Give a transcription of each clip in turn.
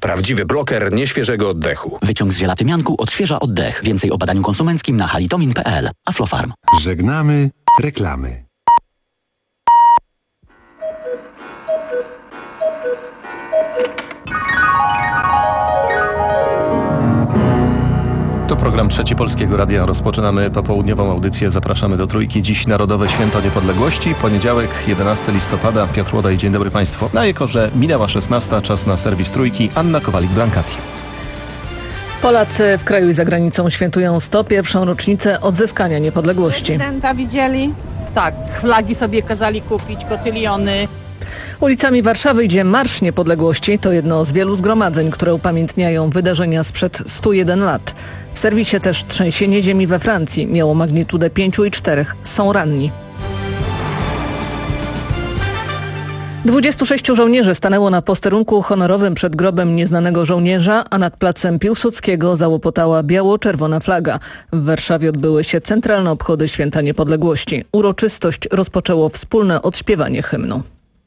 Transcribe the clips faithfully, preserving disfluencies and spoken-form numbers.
Prawdziwy bloker nieświeżego oddechu. Wyciąg z ziela tymianku odświeża oddech. Więcej o badaniu konsumenckim na halitomin kropka p l. Aflofarm. Żegnamy reklamy. To program Trzeci Polskiego Radia. Rozpoczynamy popołudniową audycję. Zapraszamy do Trójki. Dziś Narodowe Święto Niepodległości. Poniedziałek, jedenastego listopada. Piotr Łodaj, dzień dobry Państwu. Na jako, że minęła szesnasta, czas na serwis Trójki. Anna Kowalik-Blankati. Polacy w kraju i za granicą świętują sto pierwszą rocznicę odzyskania niepodległości. Prezydenta widzieli? Tak, flagi sobie kazali kupić, kotyliony. Ulicami Warszawy idzie Marsz Niepodległości. To jedno z wielu zgromadzeń, które upamiętniają wydarzenia sprzed stu jeden lat. W serwisie też trzęsienie ziemi we Francji. Miało magnitudę pięć i cztery. Są ranni. dwudziestu sześciu żołnierzy stanęło na posterunku honorowym przed grobem nieznanego żołnierza, a nad placem Piłsudskiego załopotała biało-czerwona flaga. W Warszawie odbyły się centralne obchody Święta Niepodległości. Uroczystość rozpoczęło wspólne odśpiewanie hymnu.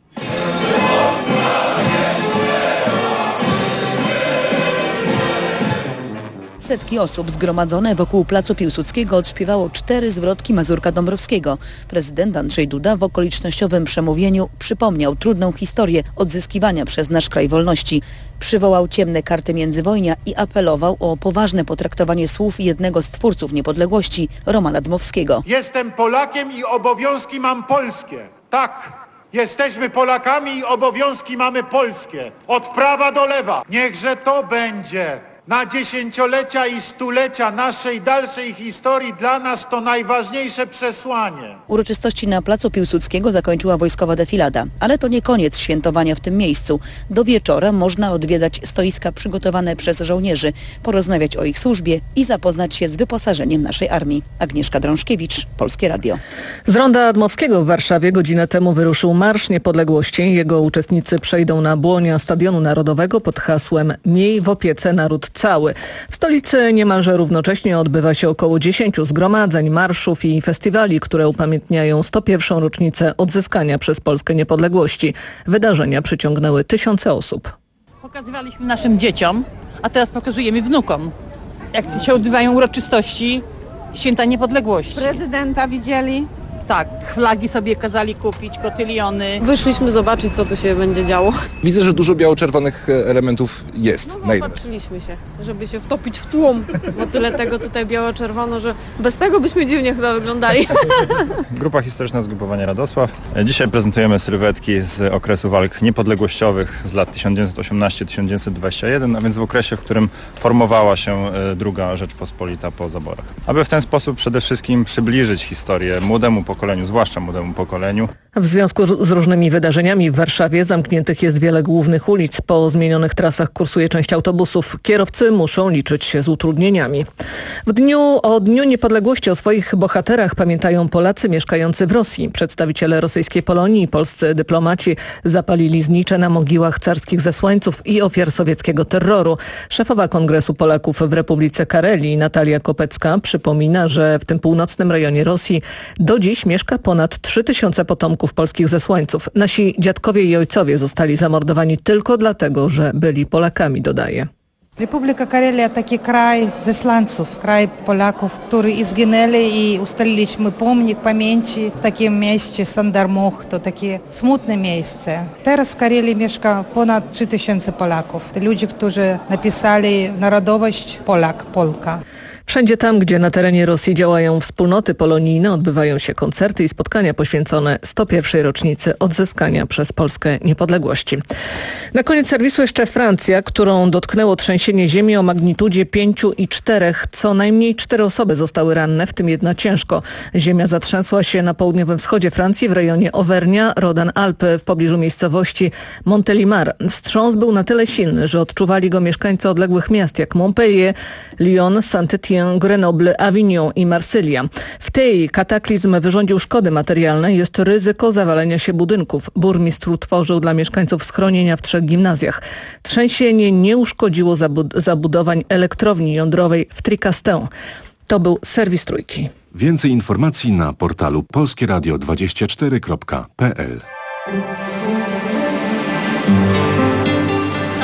Setki osób zgromadzone wokół placu Piłsudskiego odśpiewało cztery zwrotki Mazurka Dąbrowskiego. Prezydent Andrzej Duda w okolicznościowym przemówieniu przypomniał trudną historię odzyskiwania przez nasz kraj wolności. Przywołał ciemne karty międzywojnia i apelował o poważne potraktowanie słów jednego z twórców niepodległości, Romana Dmowskiego. Jestem Polakiem i obowiązki mam polskie. Tak, jesteśmy Polakami i obowiązki mamy polskie. Od prawa do lewa. Niechże to będzie na dziesięciolecia i stulecia naszej dalszej historii dla nas to najważniejsze przesłanie. Uroczystości na placu Piłsudskiego zakończyła wojskowa defilada, ale to nie koniec świętowania w tym miejscu. Do wieczora można odwiedzać stoiska przygotowane przez żołnierzy, porozmawiać o ich służbie i zapoznać się z wyposażeniem naszej armii. Agnieszka Drążkiewicz, Polskie Radio. Z ronda Dmowskiego w Warszawie godzinę temu wyruszył Marsz Niepodległości. Jego uczestnicy przejdą na błonia Stadionu Narodowego pod hasłem „Miej w opiece naród cały”. W stolicy niemalże równocześnie odbywa się około dziesięciu zgromadzeń, marszów i festiwali, które upamiętniają sto pierwszą rocznicę odzyskania przez Polskę niepodległości. Wydarzenia przyciągnęły tysiące osób. Pokazywaliśmy naszym dzieciom, a teraz pokazujemy wnukom, jak się odbywają uroczystości Święta Niepodległości. Prezydenta widzieli? Tak, flagi sobie kazali kupić, kotyliony. Wyszliśmy zobaczyć, co tu się będzie działo. Widzę, że dużo biało-czerwonych elementów jest. No, no patrzyliśmy się, żeby się wtopić w tłum, bo tyle tego tutaj biało-czerwono, że bez tego byśmy dziwnie chyba wyglądali. Grupa historyczna Zgrupowanie Radosław. Dzisiaj prezentujemy sylwetki z okresu walk niepodległościowych z lat tysiąc dziewięćset osiemnasty do tysiąc dziewięćset dwudziestego pierwszego, a więc w okresie, w którym formowała się druga Rzeczpospolita po zaborach. Aby w ten sposób przede wszystkim przybliżyć historię młodemu pokoleniu, zwłaszcza młodemu pokoleniu. W związku z różnymi wydarzeniami w Warszawie zamkniętych jest wiele głównych ulic. Po zmienionych trasach kursuje część autobusów. Kierowcy muszą liczyć się z utrudnieniami. W dniu o Dniu Niepodległości o swoich bohaterach pamiętają Polacy mieszkający w Rosji. Przedstawiciele rosyjskiej Polonii i polscy dyplomaci zapalili znicze na mogiłach carskich zesłańców i ofiar sowieckiego terroru. Szefowa Kongresu Polaków w Republice Karelii, Natalia Kopecka, przypomina, że w tym północnym rejonie Rosji do dziś mieszka ponad trzy tysiące potomków polskich zesłańców. Nasi dziadkowie i ojcowie zostali zamordowani tylko dlatego, że byli Polakami, dodaje. Republika Karelia to taki kraj zesłańców, kraj Polaków, którzy zginęli i ustaliliśmy pomnik pamięci w takim mieście Sandarmoch. To takie smutne miejsce. Teraz w Karelii mieszka ponad trzy tysiące Polaków. To ludzie, którzy napisali narodowość Polak, Polka. Wszędzie tam, gdzie na terenie Rosji działają wspólnoty polonijne, odbywają się koncerty i spotkania poświęcone sto pierwszej rocznicy odzyskania przez Polskę niepodległości. Na koniec serwisu jeszcze Francja, którą dotknęło trzęsienie ziemi o magnitudzie pięć i cztery. Co najmniej cztery osoby zostały ranne, w tym jedna ciężko. Ziemia zatrzęsła się na południowym wschodzie Francji w rejonie Auvernia, Rodan-Alpy w pobliżu miejscowości Montélimar. Wstrząs był na tyle silny, że odczuwali go mieszkańcy odległych miast jak Montpellier, Lyon, Saint-Étienne, Grenoble, Avignon i Marsylia. W tej kataklizm wyrządził szkody materialne. Jest ryzyko zawalenia się budynków. Burmistrz utworzył dla mieszkańców schronienia w trzech gimnazjach. Trzęsienie nie uszkodziło zabud- zabudowań elektrowni jądrowej w Tricastin. To był serwis Trójki. Więcej informacji na portalu polskie radio dwadzieścia cztery kropka p l.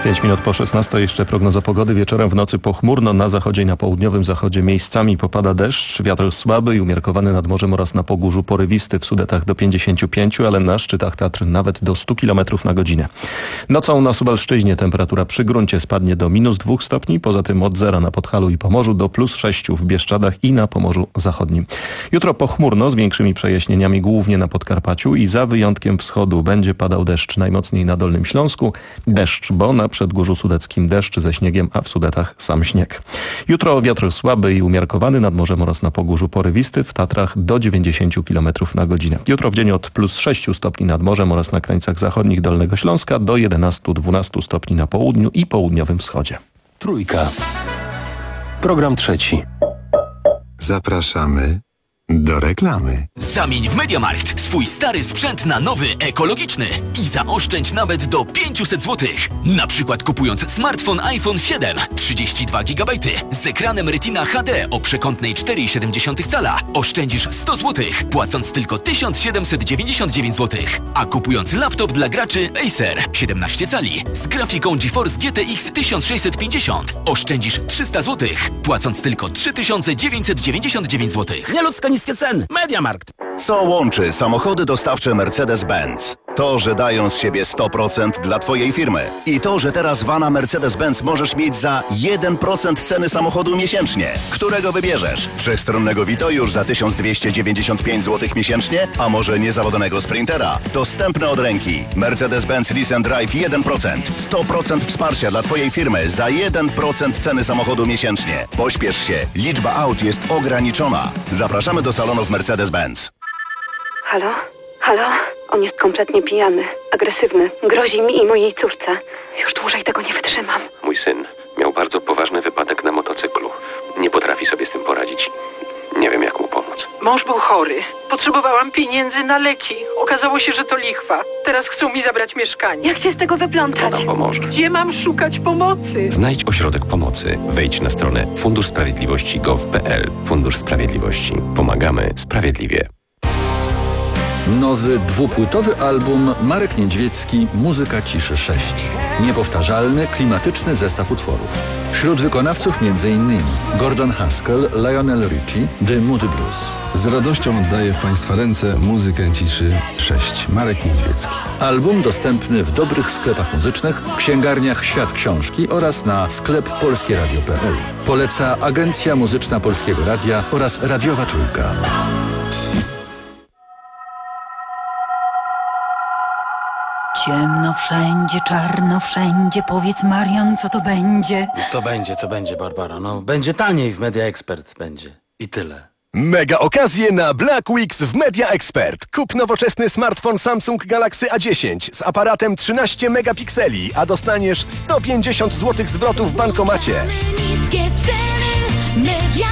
pięć minut po szesnastej, jeszcze prognoza pogody. Wieczorem w nocy pochmurno, na zachodzie i na południowym zachodzie miejscami popada deszcz, wiatr słaby i umiarkowany nad morzem oraz na Pogórzu porywisty, w Sudetach do pięćdziesięciu pięciu, ale na szczytach Tatr nawet do stu kilometrów na godzinę. Nocą na Suwalszczyźnie temperatura przy gruncie spadnie do minus dwóch stopni, poza tym od zera na Podhalu i Pomorzu do plus sześciu w Bieszczadach i na Pomorzu Zachodnim. Jutro pochmurno z większymi przejaśnieniami głównie na Podkarpaciu i za wyjątkiem wschodu będzie padał deszcz, najmocniej na Dolnym Śląsku. Deszcz, bo na Przedgórzu Sudeckim deszcz ze śniegiem, a w Sudetach sam śnieg. Jutro wiatr słaby i umiarkowany nad morzem oraz na Pogórzu porywisty, w Tatrach do dziewięćdziesięciu kilometrów na godzinę. Jutro w dzień od plus sześciu stopni nad morzem oraz na krańcach zachodnich Dolnego Śląska do jedenastu do dwunastu stopni na południu i południowym wschodzie. Trójka. Program trzeci. Zapraszamy do reklamy. Zamień w MediaMarkt swój stary sprzęt na nowy, ekologiczny i zaoszczędź nawet do pięćset złotych. Na przykład kupując smartfon iPhone siedem, trzydzieści dwa gigabajty z ekranem Retina H D o przekątnej cztery i siedem cala oszczędzisz sto złotych, płacąc tylko tysiąc siedemset dziewięćdziesiąt dziewięć złotych. A kupując laptop dla graczy Acer siedemnaście cali z grafiką GeForce G T X tysiąc sześćset pięćdziesiąt oszczędzisz trzysta złotych, płacąc tylko trzy tysiące dziewięćset dziewięćdziesiąt dziewięć złotych. Nieludzko niskie ceny. MediaMarkt. Co łączy samochody dostawcze Mercedes-Benz? To, że dają z siebie sto procent dla Twojej firmy. I to, że teraz vana Mercedes-Benz możesz mieć za jeden procent ceny samochodu miesięcznie. Którego wybierzesz? Wszechstronnego Vito już za tysiąc dwieście dziewięćdziesiąt pięć złotych miesięcznie? A może niezawodnego Sprintera? Dostępne od ręki. Mercedes-Benz Lease and Drive jeden procent. sto procent wsparcia dla Twojej firmy za jeden procent ceny samochodu miesięcznie. Pośpiesz się. Liczba aut jest ograniczona. Zapraszamy do salonów Mercedes-Benz. Halo? Halo? On jest kompletnie pijany, agresywny, grozi mi i mojej córce. Już dłużej tego nie wytrzymam. Mój syn miał bardzo poważny wypadek na motocyklu. Nie potrafi sobie z tym poradzić. Nie wiem, jak mu pomóc. Mąż był chory. Potrzebowałam pieniędzy na leki. Okazało się, że to lichwa. Teraz chcą mi zabrać mieszkanie. Jak się z tego wyplątać? Kto nam pomoże? Gdzie mam szukać pomocy? Znajdź ośrodek pomocy. Wejdź na stronę fundusz sprawiedliwości kropka gov kropka pl. Fundusz Sprawiedliwości. Pomagamy sprawiedliwie. Nowy dwupłytowy album Marek Niedźwiecki Muzyka ciszy sześć. Niepowtarzalny, klimatyczny zestaw utworów. Wśród wykonawców między innymi Gordon Haskell, Lionel Richie, The Moody Blues. Z radością oddaję w Państwa ręce Muzykę ciszy sześć. Marek Niedźwiecki. Album dostępny w dobrych sklepach muzycznych, w księgarniach Świat Książki oraz na sklep polskie radio kropka p l. Poleca Agencja Muzyczna Polskiego Radia oraz Radiowa Trójka. Ciemno wszędzie, czarno wszędzie. Powiedz, Marian, co to będzie? Co będzie, co będzie, Barbara? No, będzie taniej w Media Expert, będzie. I tyle. Mega okazje na Black Weeks w Media Expert. Kup nowoczesny smartfon Samsung Galaxy A dziesięć z aparatem trzynaście megapikseli, a dostaniesz sto pięćdziesiąt złotych zwrotu w bankomacie. Niskie ceny, Media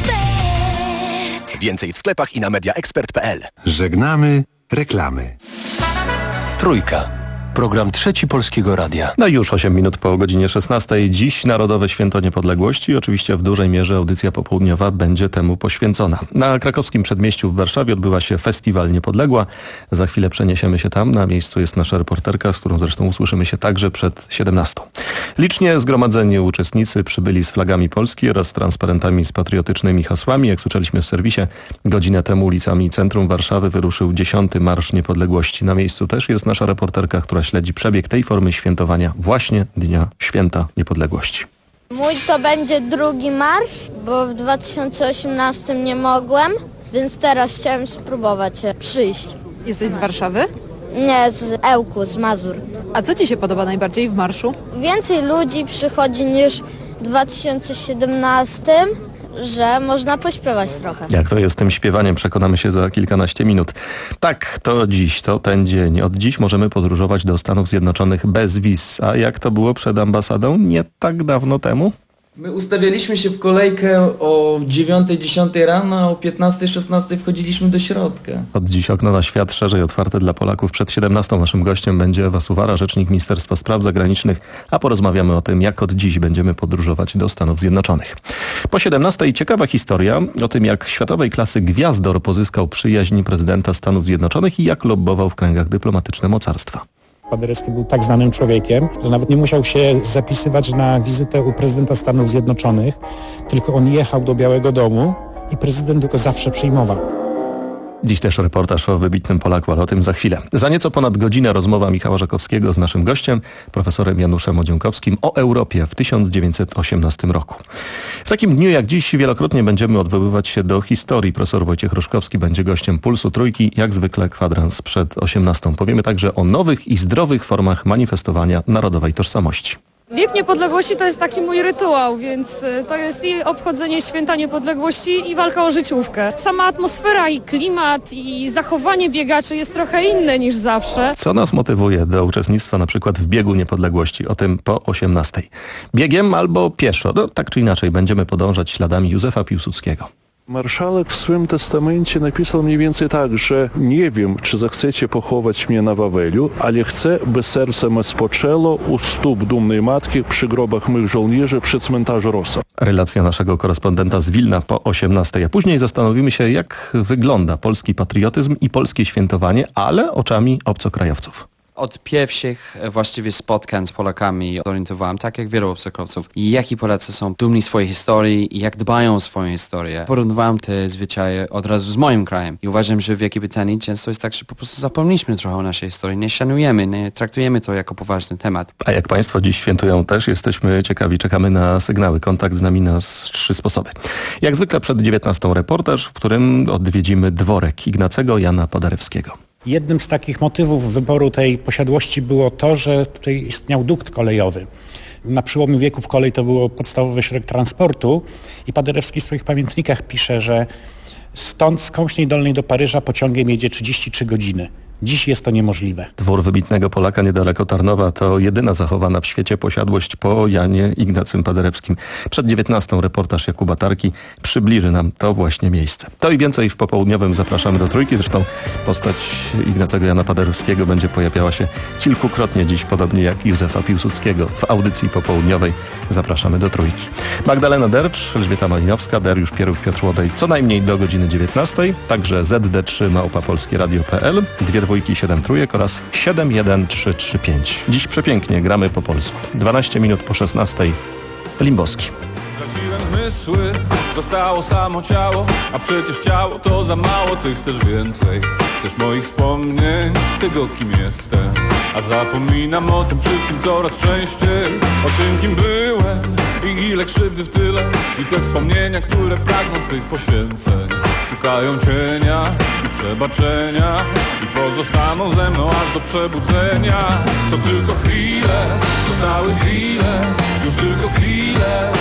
Expert. Więcej w sklepach i na media expert kropka p l. Żegnamy reklamy. Trójka. Program Trzeci Polskiego Radia. No i już osiem minut po godzinie szesnastej. Dziś Narodowe Święto Niepodległości. Oczywiście w dużej mierze audycja popołudniowa będzie temu poświęcona. Na krakowskim przedmieściu w Warszawie odbywa się Festiwal Niepodległa. Za chwilę przeniesiemy się tam. Na miejscu jest nasza reporterka, z którą zresztą usłyszymy się także przed siedemnastą. Licznie zgromadzeni uczestnicy przybyli z flagami Polski oraz z transparentami z patriotycznymi hasłami. Jak słyszeliśmy w serwisie, godzinę temu ulicami centrum Warszawy wyruszył dziesiąty Marsz Niepodległości. Na miejscu też jest nasza reporterka, która śledzi przebieg tej formy świętowania właśnie Dnia Święta Niepodległości. Mój to będzie drugi marsz, bo w dwa tysiące osiemnastym nie mogłem, więc teraz chciałem spróbować przyjść. Jesteś z Warszawy? Nie, z Ełku, z Mazur. A co Ci się podoba najbardziej w marszu? Więcej ludzi przychodzi niż w dwa tysiące siedemnastym, że można pośpiewać trochę. Jak to jest z tym śpiewaniem, przekonamy się za kilkanaście minut. Tak, to dziś, to ten dzień. Od dziś możemy podróżować do Stanów Zjednoczonych bez wiz. A jak to było przed ambasadą nie tak dawno temu? My ustawialiśmy się w kolejkę o dziewiątej, dziesiątej rano, a o piętnastej, szesnastej wchodziliśmy do środka. Od dziś okno na świat szerzej otwarte dla Polaków. Przed siedemnastą naszym gościem będzie Ewa Suwara, rzecznik Ministerstwa Spraw Zagranicznych, a porozmawiamy o tym, jak od dziś będziemy podróżować do Stanów Zjednoczonych. Po siedemnastej ciekawa historia o tym, jak światowej klasy gwiazdor pozyskał przyjaźń prezydenta Stanów Zjednoczonych i jak lobbował w kręgach dyplomatyczne mocarstwa. Paderewski był tak znanym człowiekiem, że nawet nie musiał się zapisywać na wizytę u prezydenta Stanów Zjednoczonych, tylko on jechał do Białego Domu i prezydent go zawsze przyjmował. Dziś też reportaż o wybitnym Polaku, ale o tym za chwilę. Za nieco ponad godzinę rozmowa Michała Żakowskiego z naszym gościem, profesorem Januszem Odziąkowskim, o Europie w tysiąc dziewięćset osiemnastym roku. W takim dniu jak dziś wielokrotnie będziemy odwoływać się do historii. Profesor Wojciech Roszkowski będzie gościem Pulsu Trójki, jak zwykle kwadrans przed osiemnastą. Powiemy także o nowych i zdrowych formach manifestowania narodowej tożsamości. Wiek Niepodległości to jest taki mój rytuał, więc to jest i obchodzenie święta niepodległości i walka o życiówkę. Sama atmosfera i klimat i zachowanie biegaczy jest trochę inne niż zawsze. Co nas motywuje do uczestnictwa na przykład w biegu niepodległości? O tym po osiemnastej. Biegiem albo pieszo? No, tak czy inaczej będziemy podążać śladami Józefa Piłsudskiego. Marszałek w swoim testamencie napisał mniej więcej tak, że nie wiem, czy zechcecie pochować mnie na Wawelu, ale chcę, by serce me spoczęło u stóp dumnej matki przy grobach mych żołnierzy przy cmentarzu Rosa. Relacja naszego korespondenta z Wilna po osiemnastej, a później zastanowimy się, jak wygląda polski patriotyzm i polskie świętowanie, ale oczami obcokrajowców. Od pierwszych właściwie spotkań z Polakami orientowałem, tak jak wielu obcokrajowców, jaki Polacy są dumni swojej historii i jak dbają o swoją historię. Porównywałem te zwyczaje od razu z moim krajem i uważam, że w Wielkiej Brytanii często jest tak, że po prostu zapomnieliśmy trochę o naszej historii, nie szanujemy, nie traktujemy to jako poważny temat. A jak Państwo dziś świętują też, jesteśmy ciekawi, czekamy na sygnały. Kontakt z nami na trzy sposoby. Jak zwykle przed dziewiętnastą reportaż, w którym odwiedzimy dworek Ignacego Jana Paderewskiego. Jednym z takich motywów wyboru tej posiadłości było to, że tutaj istniał dukt kolejowy. Na przełomie wieków kolej to było podstawowy środek transportu i Paderewski w swoich pamiętnikach pisze, że stąd z Kąśnej Dolnej do Paryża pociągiem jedzie trzydzieści trzy godziny. Dziś jest to niemożliwe. Dwór wybitnego Polaka niedaleko Tarnowa to jedyna zachowana w świecie posiadłość po Janie Ignacym Paderewskim. Przed dziewiętnastą reportaż Jakuba Tarki przybliży nam to właśnie miejsce. To i więcej w popołudniowym zapraszamy do Trójki. Zresztą postać Ignacego Jana Paderewskiego będzie pojawiała się kilkukrotnie dziś, podobnie jak Józefa Piłsudskiego. W audycji popołudniowej zapraszamy do Trójki. Magdalena Dercz, Elżbieta Malinowska, Dariusz Pieruk, Piotr Łodej co najmniej do godziny dziewiętnastej. Także zet de trzy małpa polskie radio kropka pe el, dwie dwójki, siedem trójek oraz siedem jeden trzy trzy pięć. Dziś przepięknie gramy po polsku. dwanaście minut po szesnastej. Limbowski. Straciłem zmysły, zostało samo ciało, a przecież ciało to za mało, ty chcesz więcej. Chcesz moich wspomnień, tego kim jestem, a zapominam o tym wszystkim coraz częściej. O tym kim byłem i ile krzywdy w tyle, i te wspomnienia, które pragną twych poświęceń. Szukają cienia i przebaczenia i pozostaną ze mną aż do przebudzenia. To tylko chwile, zostały chwile, już tylko chwile.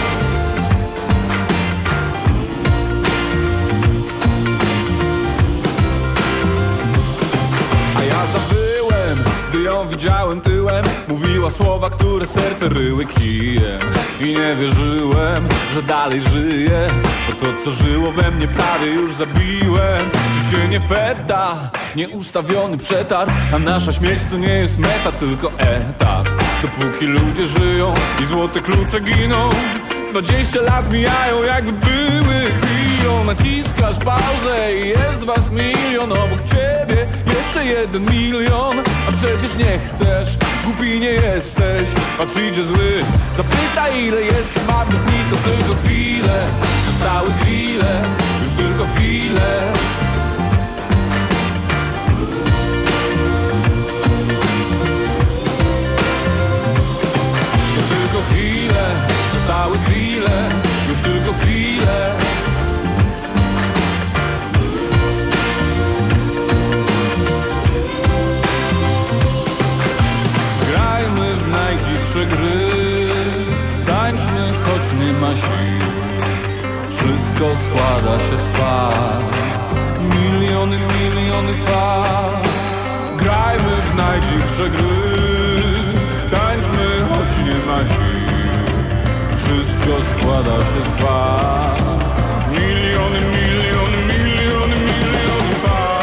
A ja zabyłem, gdy ją widziałem tyłem. Mówiła słowa, które serce ryły kijem. I nie wierzyłem, że dalej żyję, bo to co żyło we mnie prawie już zabiłem. Życie nie feta, nieustawiony przetarg, a nasza śmierć to nie jest meta, tylko etap. Dopóki ludzie żyją i złote klucze giną, dwadzieścia lat mijają jakby były chwilą. Naciskasz pauzę i jest was milion obok ciebie, jeszcze jeden milion. A przecież nie chcesz, głupi nie jesteś, a przyjdzie zły, zapytaj ile jeszcze marnych dni. To tylko chwile, zostały chwile, już tylko chwile. To tylko chwile, zostały chwile, już tylko chwile. Grajmy w najdziksze gry, tańczmy choć nie ma sił. Wszystko składa się z fal, miliony, miliony fal. Grajmy w najdziksze gry, tańczmy choć nie ma sił. Wszystko składa się z fal, miliony, miliony, miliony, miliony fal.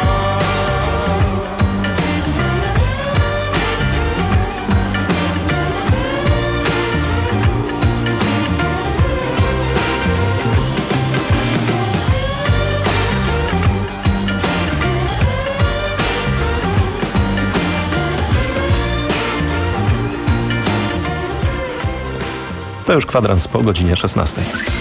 To już kwadrans po godzinie szesnastej.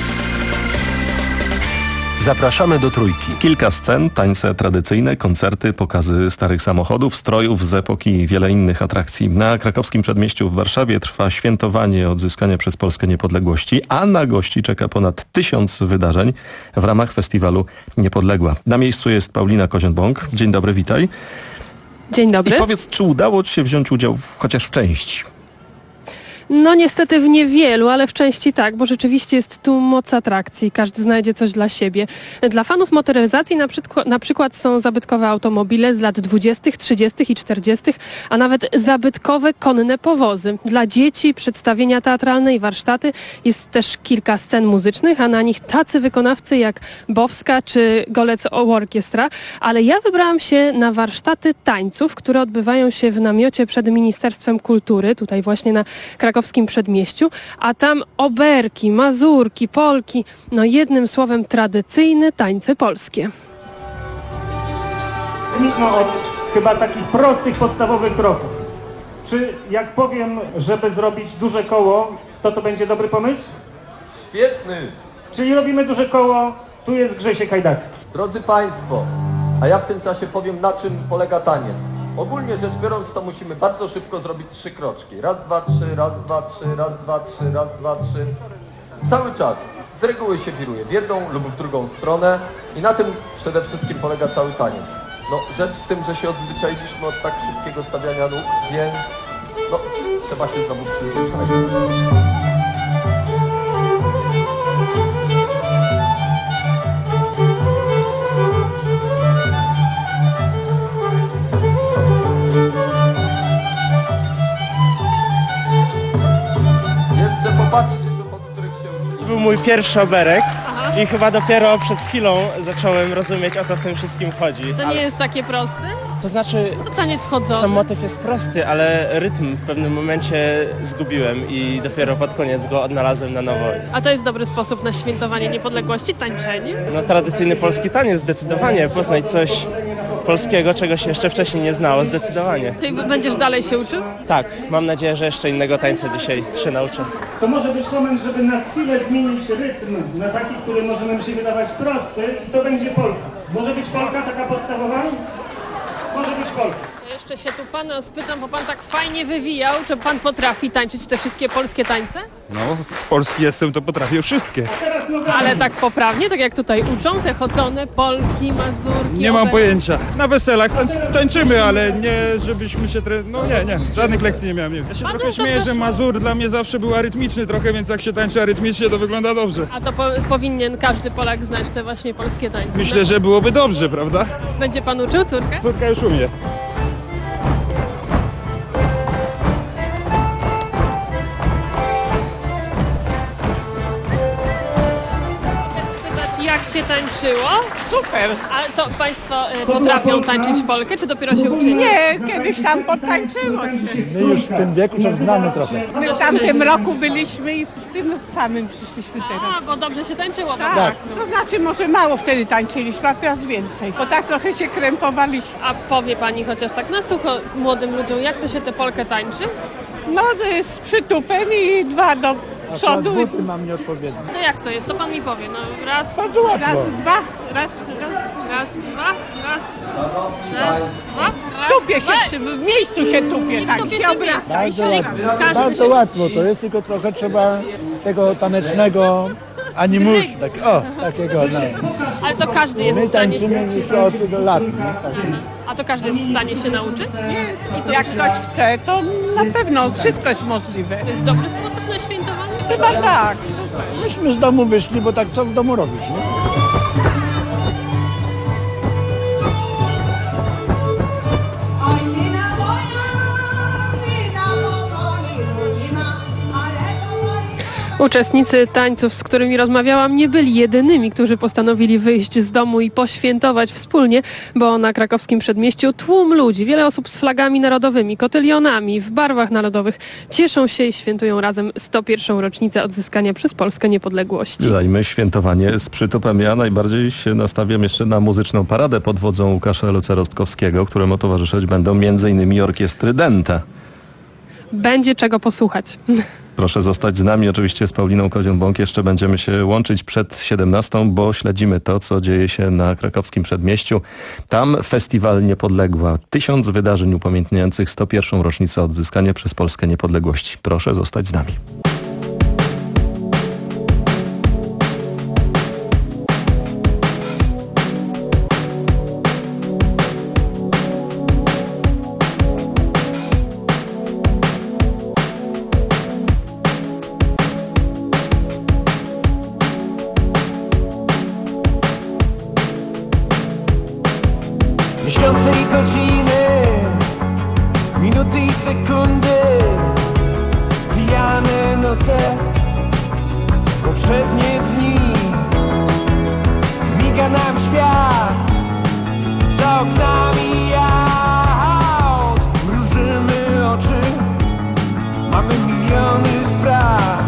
Zapraszamy do Trójki. Kilka scen, tańce tradycyjne, koncerty, pokazy starych samochodów, strojów z epoki i wiele innych atrakcji. Na krakowskim przedmieściu w Warszawie trwa świętowanie odzyskania przez Polskę niepodległości, a na gości czeka ponad tysiąc wydarzeń w ramach festiwalu Niepodległa. Na miejscu jest Paulina Koziąt-Bąk. Dzień dobry, witaj. Dzień dobry. I powiedz, czy udało ci się wziąć udział w, chociaż w części? No niestety w niewielu, ale w części tak, bo rzeczywiście jest tu moc atrakcji. Każdy znajdzie coś dla siebie. Dla fanów motoryzacji na przykład, na przykład są zabytkowe automobile z lat dwudziestych, trzydziestych i czterdziestych, a nawet zabytkowe konne powozy. Dla dzieci przedstawienia teatralne i warsztaty. Jest też kilka scen muzycznych, a na nich tacy wykonawcy jak Bowska czy Golec Orkiestra. Ale ja wybrałam się na warsztaty tańców, które odbywają się w namiocie przed Ministerstwem Kultury, tutaj właśnie na Krakowskim Przedmieściu, a tam oberki, mazurki, polki, no jednym słowem tradycyjne tańce polskie. Zacznijmy od chyba takich prostych, podstawowych kroków. Czy jak powiem, żeby zrobić duże koło, to to będzie dobry pomysł? Świetny! Czyli robimy duże koło, tu jest Grzesiek Hajdacki. Drodzy Państwo, a ja w tym czasie powiem, na czym polega taniec. Ogólnie rzecz biorąc, to musimy bardzo szybko zrobić trzy kroczki. Raz, dwa, trzy, raz, dwa, trzy, raz, dwa, trzy, raz, dwa, trzy. Cały czas. Z reguły się wiruje w jedną lub w drugą stronę i na tym przede wszystkim polega cały taniec. No, rzecz w tym, że się odzwyczailiśmy od tak szybkiego stawiania nóg, więc no, trzeba się znowu przyzwyczaić. Był mój pierwszy oberek. Aha. I chyba dopiero przed chwilą zacząłem rozumieć, o co w tym wszystkim chodzi. To nie ale... jest takie proste? To znaczy, to taniec wchodzący. Sam motyw jest prosty, ale rytm w pewnym momencie zgubiłem i dopiero pod koniec go odnalazłem na nowo. A to jest dobry sposób na świętowanie niepodległości, tańczenie? No tradycyjny polski taniec, zdecydowanie. Poznać coś polskiego, czego się jeszcze wcześniej nie znało, zdecydowanie. Ty będziesz dalej się uczył? Tak, mam nadzieję, że jeszcze innego tańca dzisiaj się nauczę. To może być moment, żeby na chwilę zmienić rytm na taki, który może nam się wydawać prosty i to będzie polka. Może być polka taka podstawowa? Może być polka. Jeszcze się tu pana spytam, bo pan tak fajnie wywijał, czy pan potrafi tańczyć te wszystkie polskie tańce? No, z Polski jestem, to potrafię wszystkie. Ale tak poprawnie, tak jak tutaj uczą, te chodzone Polki, Mazurki... Nie mam pojęcia. Na weselach tań- tańczymy, ale nie, żebyśmy się... Tre... No nie, nie, żadnych lekcji nie miałem. Nie. Ja się trochę śmieję, że Mazur dla mnie zawsze był arytmiczny trochę, więc jak się tańczy arytmicznie, to wygląda dobrze. A to po- powinien każdy Polak znać te właśnie polskie tańce. Myślę, że byłoby dobrze, prawda? Będzie pan uczył córkę? Córka już umie. Jak się tańczyło? Super. A to Państwo y, potrafią tańczyć polkę, czy dopiero się uczyli? Nie, kiedyś tam podtańczyło się. My już w tym wieku to znamy trochę. My w tamtym roku byliśmy i w tym samym przyszliśmy teraz. A, bo dobrze się tańczyło po Tak, prostu. to znaczy może mało wtedy tańczyliśmy, a teraz więcej. Bo tak trochę się krępowaliśmy. A powie Pani chociaż tak na sucho młodym ludziom, jak to się tę polkę tańczy? No z przytupem i dwa do przodu. A buty mam nieodpowiednie. To jak to jest? To Pan mi powie. No raz, raz, dwa, raz, raz, raz, dwa, raz, raz, dwa, raz. Tupie się, przy, w miejscu się tupie, tak, się obraca. Bardzo łatwo, bardzo łatwo to jest, tylko trochę trzeba tego tanecznego animuszu, tak, o, takiego, no. Ale to każdy jest My w stanie się... tańczymy już od lat, nie? Tak. A to każdy jest w stanie się nauczyć? Jest. Jak ktoś chce, to na pewno wszystko jest możliwe. To jest dobry sposób na świętowanie? Chyba tak. Myśmy z domu wyszli, bo tak co w domu robić, nie? Uczestnicy tańców, z którymi rozmawiałam, nie byli jedynymi, którzy postanowili wyjść z domu i poświętować wspólnie, bo na krakowskim przedmieściu tłum ludzi, wiele osób z flagami narodowymi, kotylionami, w barwach narodowych cieszą się i świętują razem sto pierwszą rocznicę odzyskania przez Polskę niepodległości. Dajmy świętowanie z przytupem. Ja najbardziej się nastawiam jeszcze na muzyczną paradę pod wodzą Łukasza Luce-Rostkowskiego, któremu towarzyszyć będą między innymi orkiestry Dente. będzie czego posłuchać. Proszę zostać z nami, oczywiście z Pauliną Kozią-Bąk. Jeszcze będziemy się łączyć przed siedemnastą, bo śledzimy to, co dzieje się na krakowskim Przedmieściu. Tam Festiwal Niepodległa. Tysiąc wydarzeń upamiętniających sto pierwszą rocznicę odzyskania przez Polskę niepodległości. Proszę zostać z nami. Miesiące i godziny, minuty i sekundy, pijane noce, powszednie dni. Miga nam świat za oknami aut. Mrużymy oczy, mamy miliony spraw.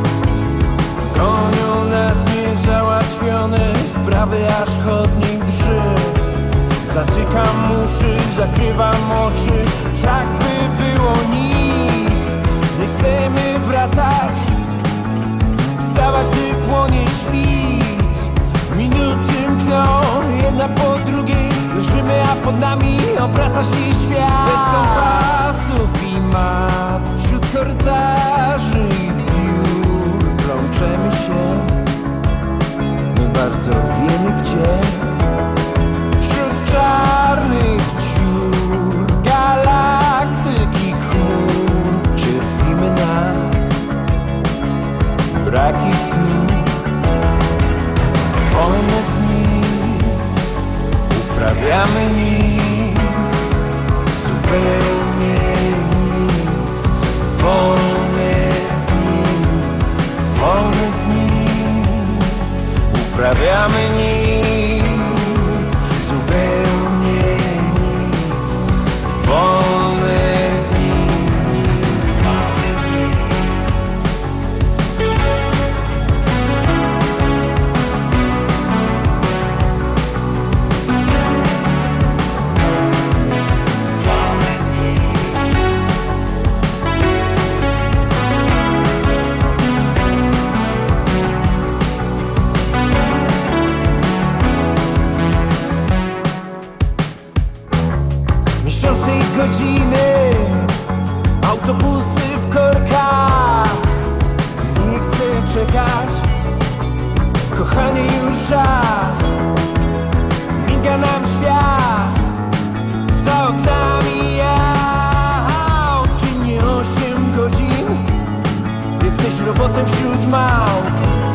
Gonią nas niezałatwione sprawy, aż chodnik drży. Zatykam uszy, zakrywam oczy, tak by było nic. Nie chcemy wracać, wstawać, gdy płonie świt. Minuty mkną, jedna po drugiej, leżymy, a pod nami obraca się świat. Bez kompasów i map, wśród korytarzy i biur plączemy się, my bardzo wiemy gdzie. Czarnych dziur, galaktyki chmur, cierpimy na braki snu. Wolne dni, uprawiamy nic, zupełnie nic. Wolne dni, wolne dni, uprawiamy nic. Zupełnie nic, wolne dni. Miesiące i godziny, autobusy w korkach. Nie chcę czekać, kochanie, już czas. Miga nam świat za oknami aut. Czy nie osiem godzin? Jesteś robotem wśród małp.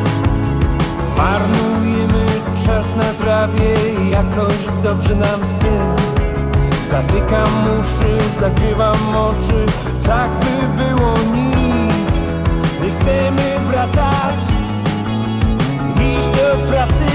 Marnujemy czas na trawie i jakoś dobrze nam z tym. Zatykam uszy, zakrywam oczy, tak by było nic. Nie chcemy wracać, iść do pracy.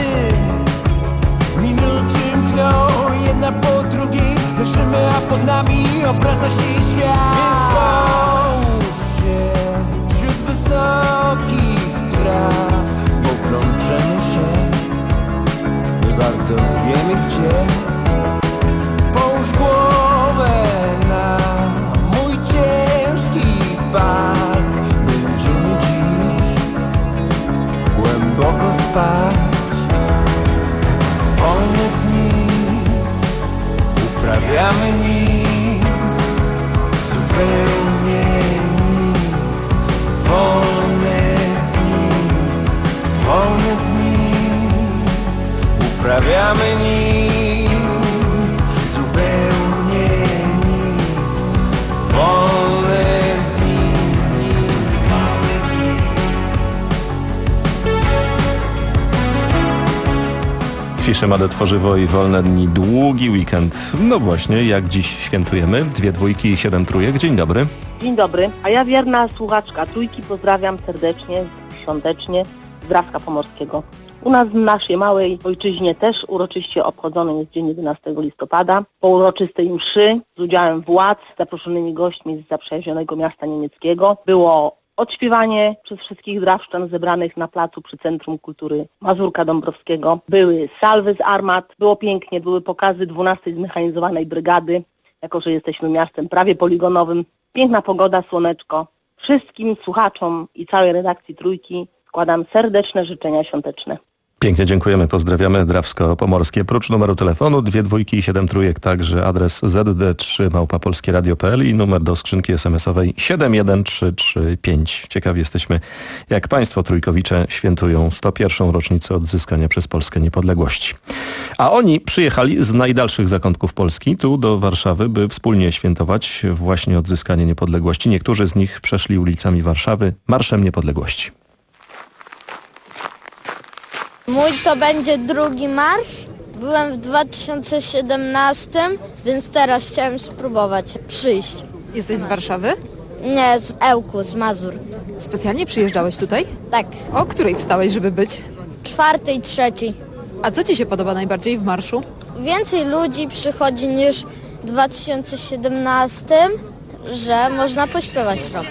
Minuty mkną, jedna po drugiej, leżymy, a pod nami obraca się świat. Więc połóż się wśród wysokich traw, bo plączemy się, my bardzo wiemy gdzie. Połóż głowę na mój ciężki bark. Będziemy dziś głęboko spać. Wolne dni, uprawiamy nic, zupełnie nic. Wolne dni, wolne dni, uprawiamy nic. Zupełnie nic, wolne dni, wolne dni. Fiszemade Tworzywo i Wolne Dni, długi weekend. No właśnie, jak dziś świętujemy? Dwie dwójki i siedem trójek. Dzień dobry. Dzień dobry, a ja wierna słuchaczka Trójki pozdrawiam serdecznie, świątecznie z Drawska Pomorskiego. U nas w naszej małej ojczyźnie też uroczyście obchodzony jest dzień jedenastego listopada. Po uroczystej mszy z udziałem władz, zaproszonymi gośćmi z zaprzyjaźnionego miasta niemieckiego było odśpiewanie przez wszystkich drawszczan zebranych na placu przy Centrum Kultury Mazurka Dąbrowskiego. Były salwy z armat, było pięknie, były pokazy dwunastej Zmechanizowanej Brygady. Jako że jesteśmy miastem prawie poligonowym, Piękna pogoda, słoneczko. Wszystkim słuchaczom i całej redakcji Trójki składam serdeczne życzenia świąteczne. Pięknie dziękujemy, pozdrawiamy. Drawsko-Pomorskie. Prócz numeru telefonu dwie dwójki i siedem trójek, także adres z d trzy małpa polskie radio kropka p l i numer do skrzynki es em esowej siedem jeden trzy trzy pięć. Ciekawi jesteśmy, jak państwo trójkowicze świętują sto pierwszą rocznicę odzyskania przez Polskę niepodległości. A oni przyjechali z najdalszych zakątków Polski, tu do Warszawy, by wspólnie świętować właśnie odzyskanie niepodległości. Niektórzy z nich przeszli ulicami Warszawy Marszem Niepodległości. Mój to będzie drugi marsz. Byłem w dwa tysiące siedemnastym, więc teraz chciałem spróbować przyjść. Jesteś z Warszawy? Nie, z Ełku, z Mazur. Specjalnie przyjeżdżałeś tutaj? Tak. O której wstałeś, żeby być? Czwarty i trzeci. A co ci się podoba najbardziej w marszu? Więcej ludzi przychodzi niż w dwa tysiące siedemnastym, że można pośpiewać trochę.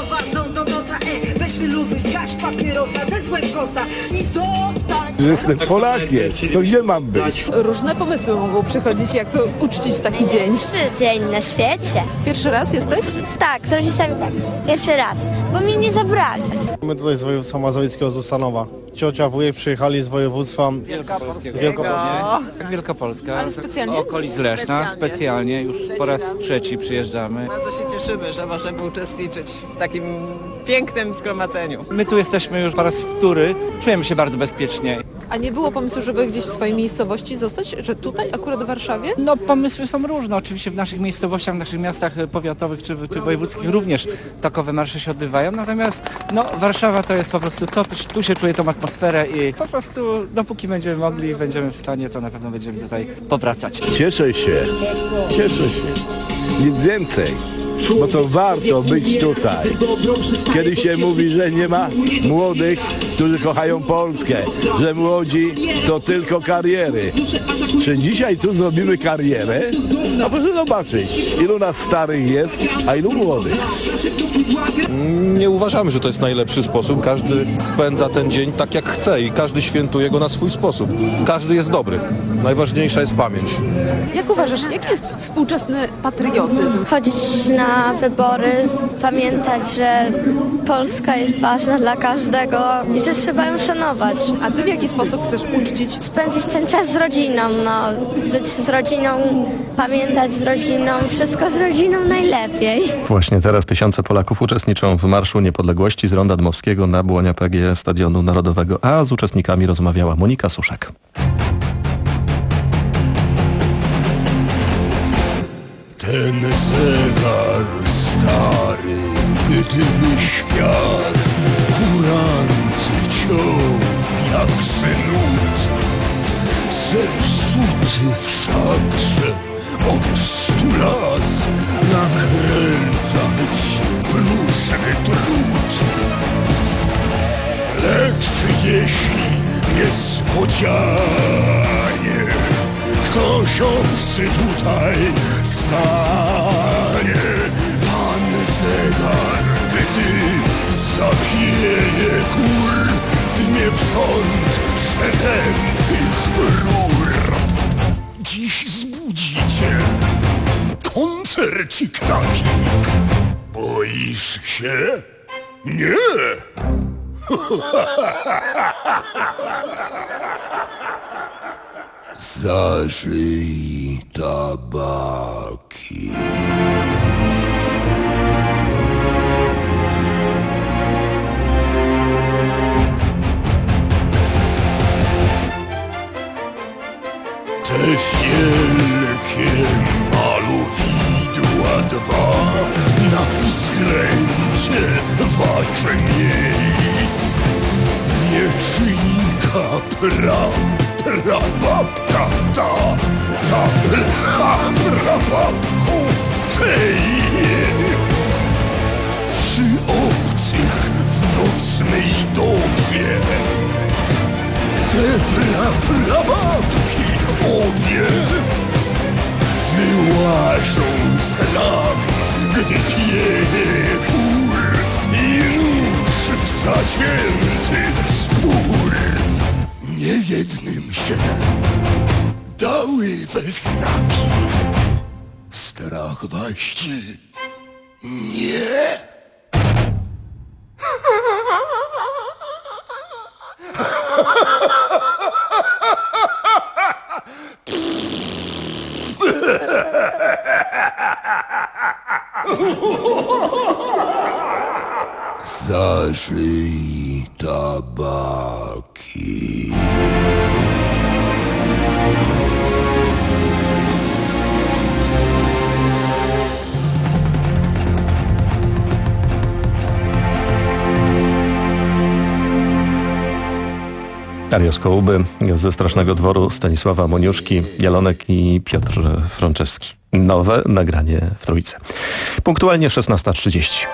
Jestem Polakiem, to gdzie mam być? Różne pomysły mogą przychodzić, jak to uczcić taki dzień. Pierwszy dzień na świecie. Pierwszy raz jesteś? Tak, z rodzicami tak. Pierwszy raz, bo mnie nie zabrali. My tutaj z województwa mazowieckiego z Ustanowa. Ciocia, wujek przyjechali z województwa Wielkopolskiego. Wielkopolskiego. No, Wielkopolska. Ale specjalnie? Okolic Leszna. Specjalnie. Już po raz trzeci przyjeżdżamy. Bardzo się cieszymy, że możemy uczestniczyć w takim pięknym zgromadzeniu. My tu jesteśmy już po raz wtóry. Czujemy się bardzo bezpiecznie. A nie było pomysłu, żeby gdzieś w swojej miejscowości zostać? Że tutaj, akurat w Warszawie? No pomysły są różne. Oczywiście w naszych miejscowościach, w naszych miastach powiatowych czy, czy wojewódzkich również takowe marsze się odbywają. Natomiast no, Warszawa to jest po prostu to, tu się czuje tą atmosferę i po prostu dopóki będziemy mogli i będziemy w stanie, to na pewno będziemy tutaj powracać. Cieszę się, cieszę się. Nic więcej, bo to warto być tutaj. Kiedy się mówi, że nie ma młodych, którzy kochają Polskę, że młodzi to tylko kariery. Czy dzisiaj tu zrobimy karierę? A proszę zobaczyć, ilu nas starych jest, a ilu młodych. Nie uważamy, że to jest najlepszy sposób. Każdy spędza ten dzień tak jak chce i każdy świętuje go na swój sposób. Każdy jest dobry. Najważniejsza jest pamięć. Jak uważasz, jaki jest współczesny patriotyzm? Chodzić na wybory, pamiętać, że Polska jest ważna dla każdego i że trzeba ją szanować. A ty w jaki sposób chcesz uczcić? Spędzić ten czas z rodziną, no, być z rodziną, pamiętać z rodziną, wszystko z rodziną najlepiej. Właśnie teraz tysiące Polaków uczestniczą w Marszu Niepodległości z Ronda Dmowskiego na błonia P G E Stadionu Narodowego, a z uczestnikami rozmawiała Monika Suszek. Ten zegar stary, gdyby świat kuranty ciął jak synut, zepsuty wszakże od stu lat nakręcać próżny trud. Lecz jeśli niespodzianie ktoś obcy tutaj stanie, pan zegar, gdy zapieje kur, dnie wrząd przetętych rur. Dziś zbudzicie koncercik taki. Boisz się? Nie! Zażyj tabaki. Te wielkie malowidła dwa na względzie wasze mieli. Nie czyni kapra, prababka ta, ta pra, prababką tej. Przy obcych w nocnej dobie te pra, prababki obie wyłażą z ram, gdy pieje kur i już w zacięty spór. Niejednym się dały we znaki. Strach waści Nie. Zaszli tabaki. Arios Kołuby ze Strasznego Dworu, Stanisława Moniuszki, Jalonek i Piotr Frączewski. Nowe nagranie w Trójce. Punktualnie szesnasta trzydzieści.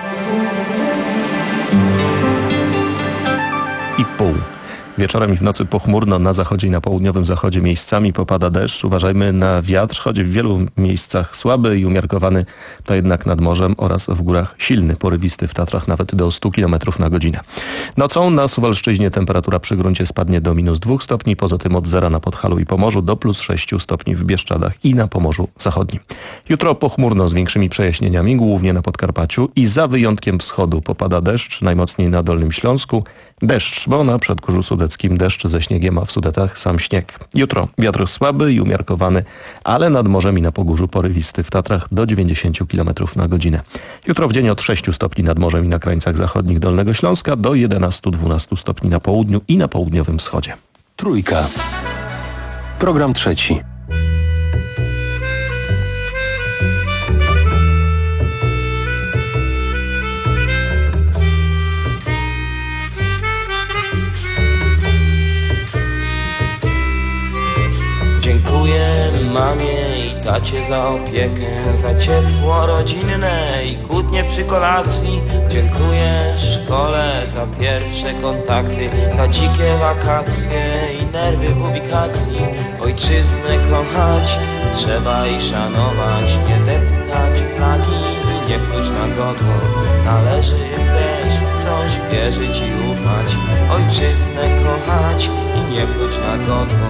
I pół. Wieczorem i w nocy pochmurno, na zachodzie i na południowym zachodzie miejscami popada deszcz. Uważajmy na wiatr, choć w wielu miejscach słaby i umiarkowany, to jednak nad morzem oraz w górach silny, porywisty, w Tatrach nawet do stu kilometrów na godzinę. Nocą na Suwalszczyźnie temperatura przy gruncie spadnie do minus dwóch stopni, poza tym od zera na Podhalu i Pomorzu do plus sześciu stopni w Bieszczadach i na Pomorzu Zachodnim. Jutro pochmurno z większymi przejaśnieniami, głównie na Podkarpaciu i za wyjątkiem wschodu popada deszcz, najmocniej na Dolnym Śląsku. Deszcz, bo na Przedgórzu Sudeckim deszcz ze śniegiem, a w Sudetach sam śnieg. Jutro wiatr słaby i umiarkowany, ale nad morzem i na Pogórzu porywisty, w Tatrach do dziewięćdziesięciu kilometrów na godzinę. Jutro w dzień od sześciu stopni nad morzem i na krańcach zachodnich Dolnego Śląska do jedenastu do dwunastu stopni na południu i na południowym wschodzie. Trójka. Program trzeci. Dziękuję mamie i tacie za opiekę, za ciepło rodzinne i kłótnie przy kolacji. Dziękuję szkole za pierwsze kontakty, za dzikie wakacje i nerwy w ubikacji. Ojczyznę kochać trzeba i szanować, nie deptać flagi i nie pluć na godło. Należy też w coś wierzyć i ufać, ojczyznę kochać i nie pluć na godło.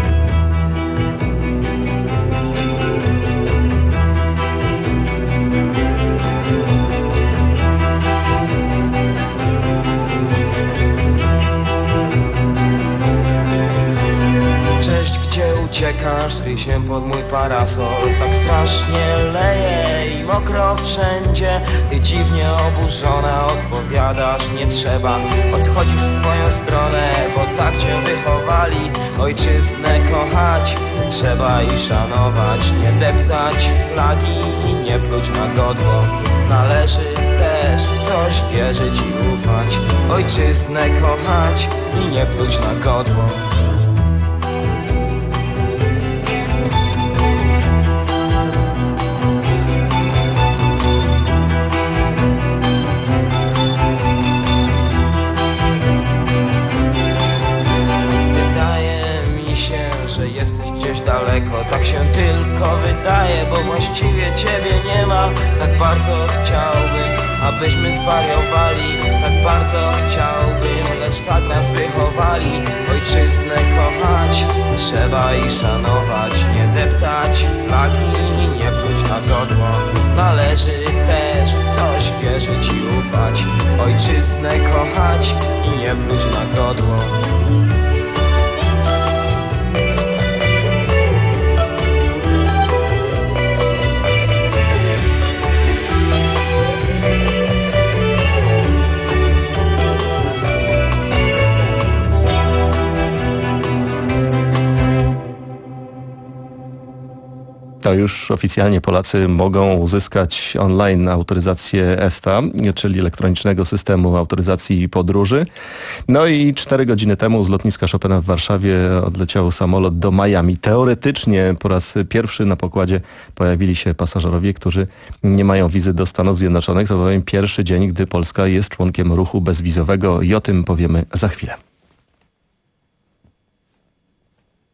Uciekasz ty się pod mój parasol, tak strasznie leje i mokro wszędzie. Ty dziwnie oburzona odpowiadasz, nie trzeba. Odchodzisz w swoją stronę, bo tak cię wychowali. Ojczyznę kochać trzeba i szanować, nie deptać flagi i nie pluć na godło. Należy też w coś wierzyć i ufać, ojczyznę kochać i nie pluć na godło. Tak się tylko wydaje, bo właściwie ciebie nie ma. Tak bardzo chciałbym, abyśmy zwariowali. Tak bardzo chciałbym, lecz tak nas wychowali. Ojczyznę kochać trzeba i szanować, nie deptać flagi i nie pluć na godło. Należy też w coś wierzyć i ufać, ojczyznę kochać i nie pluć na godło. To już oficjalnie Polacy mogą uzyskać online autoryzację E S T A, czyli elektronicznego systemu autoryzacji podróży. No i cztery godziny temu z lotniska Chopina w Warszawie odleciał samolot do Miami. Teoretycznie po raz pierwszy na pokładzie pojawili się pasażerowie, którzy nie mają wizy do Stanów Zjednoczonych. To bowiem pierwszy dzień, gdy Polska jest członkiem ruchu bezwizowego i o tym powiemy za chwilę.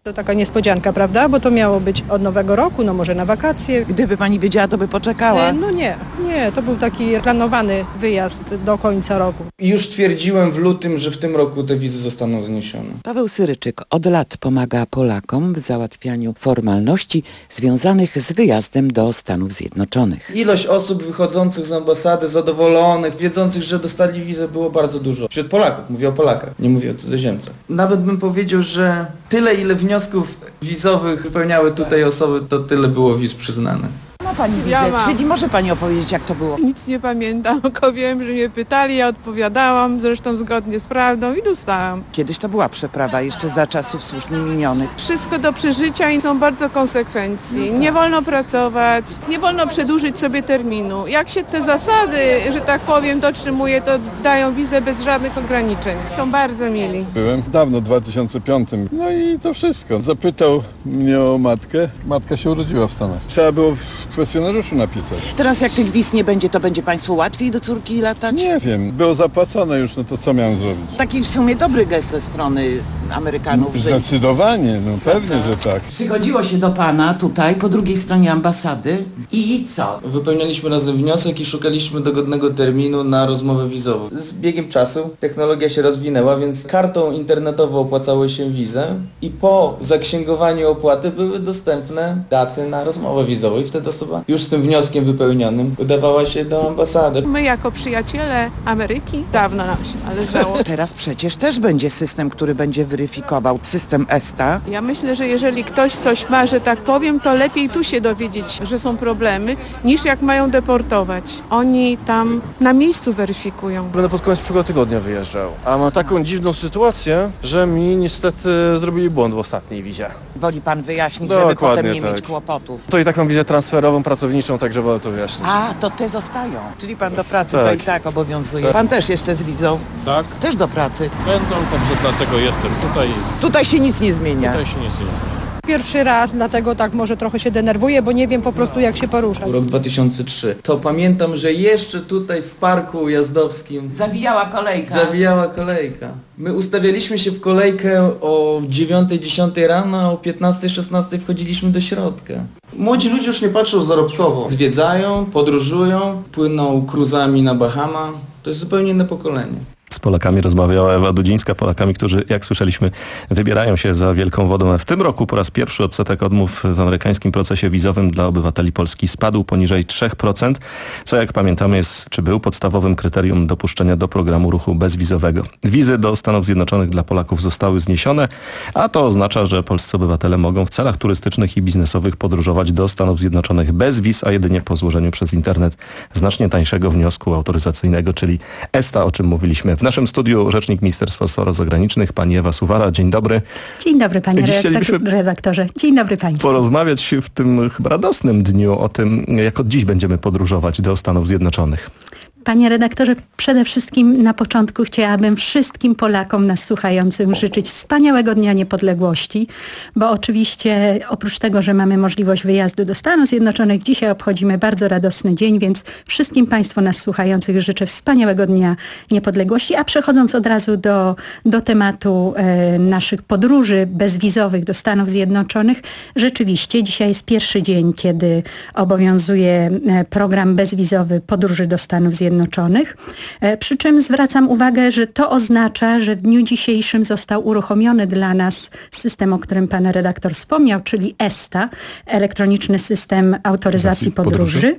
To taka niespodzianka, prawda? Bo to miało być od nowego roku, no może na wakacje. Gdyby pani wiedziała, to by poczekała. No nie, nie, to był taki planowany wyjazd do końca roku. Już twierdziłem w lutym, że w tym roku te wizy zostaną zniesione. Paweł Syryczyk od lat pomaga Polakom w załatwianiu formalności związanych z wyjazdem do Stanów Zjednoczonych. Ilość osób wychodzących z ambasady, zadowolonych, wiedzących, że dostali wizę, było bardzo dużo. Wśród Polaków, mówię o Polakach, nie mówię o cudzoziemcach. Nawet bym powiedział, że tyle, ile wniosków wizowych wypełniały tutaj osoby, to tyle było wiz przyznanych. Ma pani wizę, Ja mam. czyli może pani opowiedzieć, jak to było? Nic nie pamiętam, tylko wiem, że mnie pytali, ja odpowiadałam, zresztą zgodnie z prawdą i dostałam. Kiedyś to była przeprawa, jeszcze za czasów słusznie minionych. Wszystko do przeżycia i są bardzo konsekwencji. Nie wolno pracować, nie wolno przedłużyć sobie terminu. Jak się te zasady, że tak powiem, dotrzymuje, to dają wizę bez żadnych ograniczeń. Są bardzo mili. Byłem dawno, w dwa tysiące piątym. No i to wszystko. Zapytał mnie o matkę. Matka się urodziła w Stanach. Trzeba było w kwestionariuszu napisać. Teraz jak tych wiz nie będzie, to będzie państwu łatwiej do córki latać? Nie wiem. Było zapłacone już, no to co miałem zrobić? Taki w sumie dobry gest ze strony Amerykanów. Że... Zdecydowanie, no pewnie, że tak. Przychodziło się do pana tutaj, po drugiej stronie ambasady i co? Wypełnialiśmy razem wniosek i szukaliśmy dogodnego terminu na rozmowę wizową. Z biegiem czasu technologia się rozwinęła, więc kartą internetową opłacało się wizę i po zaksięgowaniu opłaty były dostępne daty na rozmowę wizową i wtedy osoba już z tym wnioskiem wypełnionym udawała się do ambasady. My jako przyjaciele Ameryki dawno nam się należało. Teraz przecież też będzie system, który będzie weryfikował, system ESTA. Ja myślę, że jeżeli ktoś coś ma, że tak powiem, to lepiej tu się dowiedzieć, że są problemy, niż jak mają deportować. Oni tam na miejscu weryfikują. Będę pod koniec przyszłego tygodnia wyjeżdżał, a mam taką dziwną sytuację, że mi niestety zrobili błąd w ostatniej wizie. Woli pan wyjaśnić, Dokładnie, żeby potem nie tak. mieć kłopotów. To i tak mam wizę transferową, pracowniczą, także wolę to wyjaśnić. A, to te zostają. Czyli pan do pracy Tak. to i tak obowiązuje. Tak. Pan też jeszcze z wizą? Tak. Też do pracy. Będą, także dlatego jestem tutaj. Tutaj się nic nie zmienia. Tutaj się nie zmienia. Pierwszy raz, dlatego tak może trochę się denerwuję, bo nie wiem po prostu jak się poruszać. Rok dwa tysiące trzeci. To pamiętam, że jeszcze tutaj w parku ujazdowskim Zawijała kolejka. Zawijała kolejka. My ustawialiśmy się w kolejkę o dziewiątej, dziesiątej rano, a o piętnastej, szesnastej wchodziliśmy do środka. Młodzi ludzie już nie patrzą zarobkowo. Zwiedzają, podróżują, płyną cruzami na Bahama. To jest zupełnie inne pokolenie. Z Polakami rozmawiała Ewa Dudzińska, Polakami, którzy, jak słyszeliśmy, wybierają się za wielką wodą. W tym roku po raz pierwszy odsetek odmów w amerykańskim procesie wizowym dla obywateli Polski spadł poniżej trzy procent, co jak pamiętamy jest, czy był podstawowym kryterium dopuszczenia do programu ruchu bezwizowego. Wizy do Stanów Zjednoczonych dla Polaków zostały zniesione, a to oznacza, że polscy obywatele mogą w celach turystycznych i biznesowych podróżować do Stanów Zjednoczonych bez wiz, a jedynie po złożeniu przez internet znacznie tańszego wniosku autoryzacyjnego, czyli ESTA, o czym mówiliśmy. W naszym studiu rzecznik Ministerstwa Spraw Zagranicznych, pani Ewa Suwara. Dzień dobry. Dzień dobry, panie Dziś redaktor- redaktorze. Dzień dobry państwu. Porozmawiać w tym chyba radosnym dniu o tym, jak od dziś będziemy podróżować do Stanów Zjednoczonych. Panie redaktorze, przede wszystkim na początku chciałabym wszystkim Polakom nas słuchającym życzyć wspaniałego Dnia Niepodległości, bo oczywiście oprócz tego, że mamy możliwość wyjazdu do Stanów Zjednoczonych, dzisiaj obchodzimy bardzo radosny dzień, więc wszystkim Państwu nas słuchających życzę wspaniałego Dnia Niepodległości, a przechodząc od razu do, do tematu e, naszych podróży bezwizowych do Stanów Zjednoczonych, rzeczywiście dzisiaj jest pierwszy dzień, kiedy obowiązuje program bezwizowy podróży do Stanów Zjednoczonych. Zjednoczonych. Przy czym zwracam uwagę, że to oznacza, że w dniu dzisiejszym został uruchomiony dla nas system, o którym pan redaktor wspomniał, czyli ESTA, elektroniczny system autoryzacji podróży. podróży.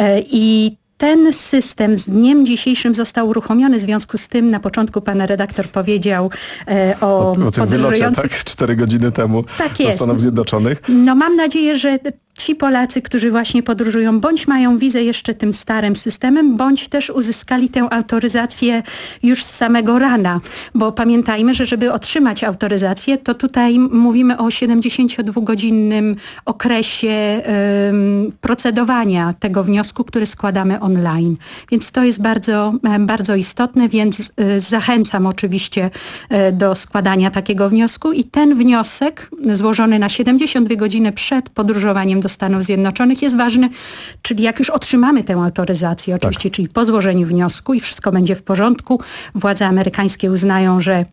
I ten system z dniem dzisiejszym został uruchomiony, w związku z tym na początku pan redaktor powiedział e, o, o, o tym wylocie, tak? Cztery godziny temu tak do jest. Stanów Zjednoczonych. No mam nadzieję, że ci Polacy, którzy właśnie podróżują, bądź mają wizę jeszcze tym starym systemem, bądź też uzyskali tę autoryzację już z samego rana. Bo pamiętajmy, że żeby otrzymać autoryzację, to tutaj mówimy o siedemdziesięciodwugodzinnym okresie um, procedowania tego wniosku, który składamy online. Więc to jest bardzo, bardzo istotne, więc zachęcam oczywiście do składania takiego wniosku i ten wniosek złożony na siedemdziesiąt dwie godziny przed podróżowaniem do Stanów Zjednoczonych jest ważny, czyli jak już otrzymamy tę autoryzację, oczywiście, tak. czyli po złożeniu wniosku i wszystko będzie w porządku, władze amerykańskie uznają, że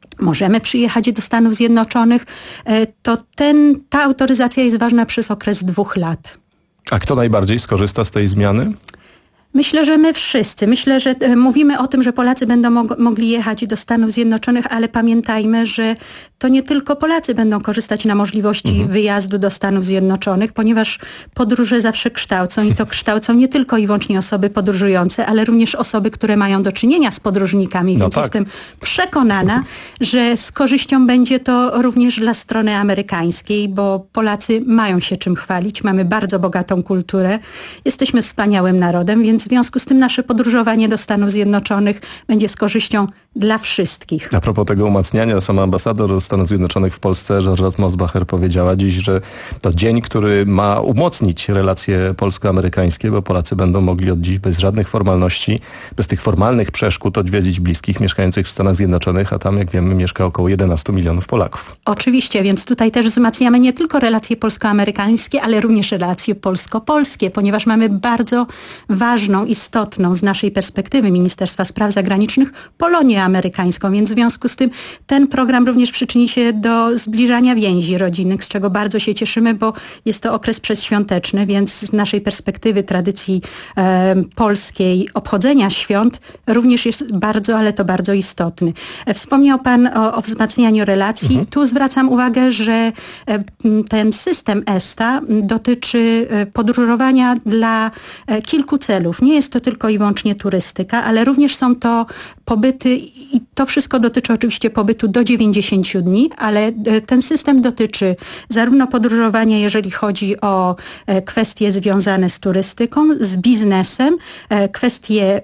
możemy przyjechać do Stanów Zjednoczonych, to ten, ta autoryzacja jest ważna przez okres dwóch lat. A kto najbardziej skorzysta z tej zmiany? Myślę, że my wszyscy. Myślę, że e, mówimy o tym, że Polacy będą mog- mogli jechać do Stanów Zjednoczonych, ale pamiętajmy, że to nie tylko Polacy będą korzystać na możliwości mhm. wyjazdu do Stanów Zjednoczonych, ponieważ podróże zawsze kształcą i to kształcą nie tylko i wyłącznie osoby podróżujące, ale również osoby, które mają do czynienia z podróżnikami. No Więc tak. jestem przekonana, że z korzyścią będzie to również dla strony amerykańskiej, bo Polacy mają się czym chwalić. Mamy bardzo bogatą kulturę. Jesteśmy wspaniałym narodem, więc w związku z tym nasze podróżowanie do Stanów Zjednoczonych będzie z korzyścią dla wszystkich. A propos tego umacniania, sama ambasador Stanów Zjednoczonych w Polsce, Georgette Mosbacher, powiedziała dziś, że to dzień, który ma umocnić relacje polsko-amerykańskie, bo Polacy będą mogli od dziś bez żadnych formalności, bez tych formalnych przeszkód odwiedzić bliskich mieszkających w Stanach Zjednoczonych, a tam, jak wiemy, mieszka około jedenastu milionów Polaków. Oczywiście, więc tutaj też wzmacniamy nie tylko relacje polsko-amerykańskie, ale również relacje polsko-polskie, ponieważ mamy bardzo ważną, istotną z naszej perspektywy Ministerstwa Spraw Zagranicznych Polonię amerykańską, więc w związku z tym ten program również przyczyni się do zbliżania więzi rodzinnych, z czego bardzo się cieszymy, bo jest to okres przedświąteczny, więc z naszej perspektywy tradycji e, polskiej obchodzenia świąt również jest bardzo, ale to bardzo istotny. E, wspomniał Pan o, o wzmacnianiu relacji. Mhm. Tu zwracam uwagę, że e, ten system ESTA dotyczy e, podróżowania dla e, kilku celów. Nie jest to tylko i wyłącznie turystyka, ale również są to pobyty i to wszystko dotyczy oczywiście pobytu do dziewięćdziesięciu dni, ale ten system dotyczy zarówno podróżowania, jeżeli chodzi o kwestie związane z turystyką, z biznesem, kwestie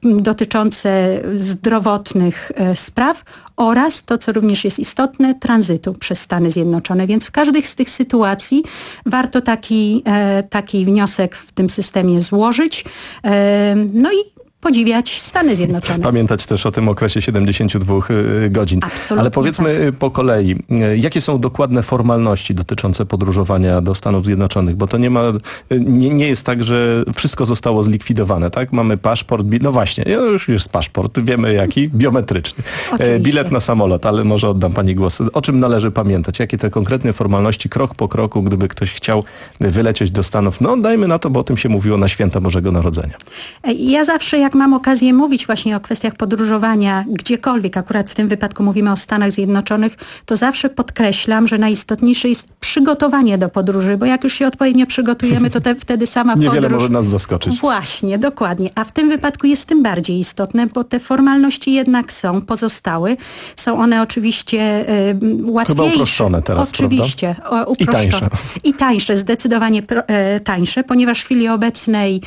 dotyczące zdrowotnych spraw oraz to, co również jest istotne, tranzytu przez Stany Zjednoczone. Więc w każdej z tych sytuacji warto taki, taki wniosek w tym systemie złożyć. No i podziwiać Stany Zjednoczone. Pamiętać też o tym okresie siedemdziesięciu dwóch godzin. Absolutnie. Ale powiedzmy tak. po kolei, jakie są dokładne formalności dotyczące podróżowania do Stanów Zjednoczonych? Bo to nie ma, nie, nie jest tak, że wszystko zostało zlikwidowane, tak? Mamy paszport, no właśnie, już jest paszport, wiemy jaki, biometryczny. Oczywiście. Bilet na samolot, ale może oddam pani głos. O czym należy pamiętać? Jakie te konkretne formalności, krok po kroku, gdyby ktoś chciał wylecieć do Stanów? No dajmy na to, bo o tym się mówiło na święta Bożego Narodzenia. Ja zawsze, jak mam okazję mówić właśnie o kwestiach podróżowania gdziekolwiek, akurat w tym wypadku mówimy o Stanach Zjednoczonych, to zawsze podkreślam, że najistotniejsze jest przygotowanie do podróży, bo jak już się odpowiednio przygotujemy, to te, wtedy sama podróż... Niewiele może nas zaskoczyć. Właśnie, dokładnie. A w tym wypadku jest tym bardziej istotne, bo te formalności jednak są, pozostały. Są one oczywiście y, łatwiejsze. Chyba uproszczone teraz, oczywiście, prawda? O, uproszczone. I tańsze. I tańsze, zdecydowanie pro, e, tańsze, ponieważ w chwili obecnej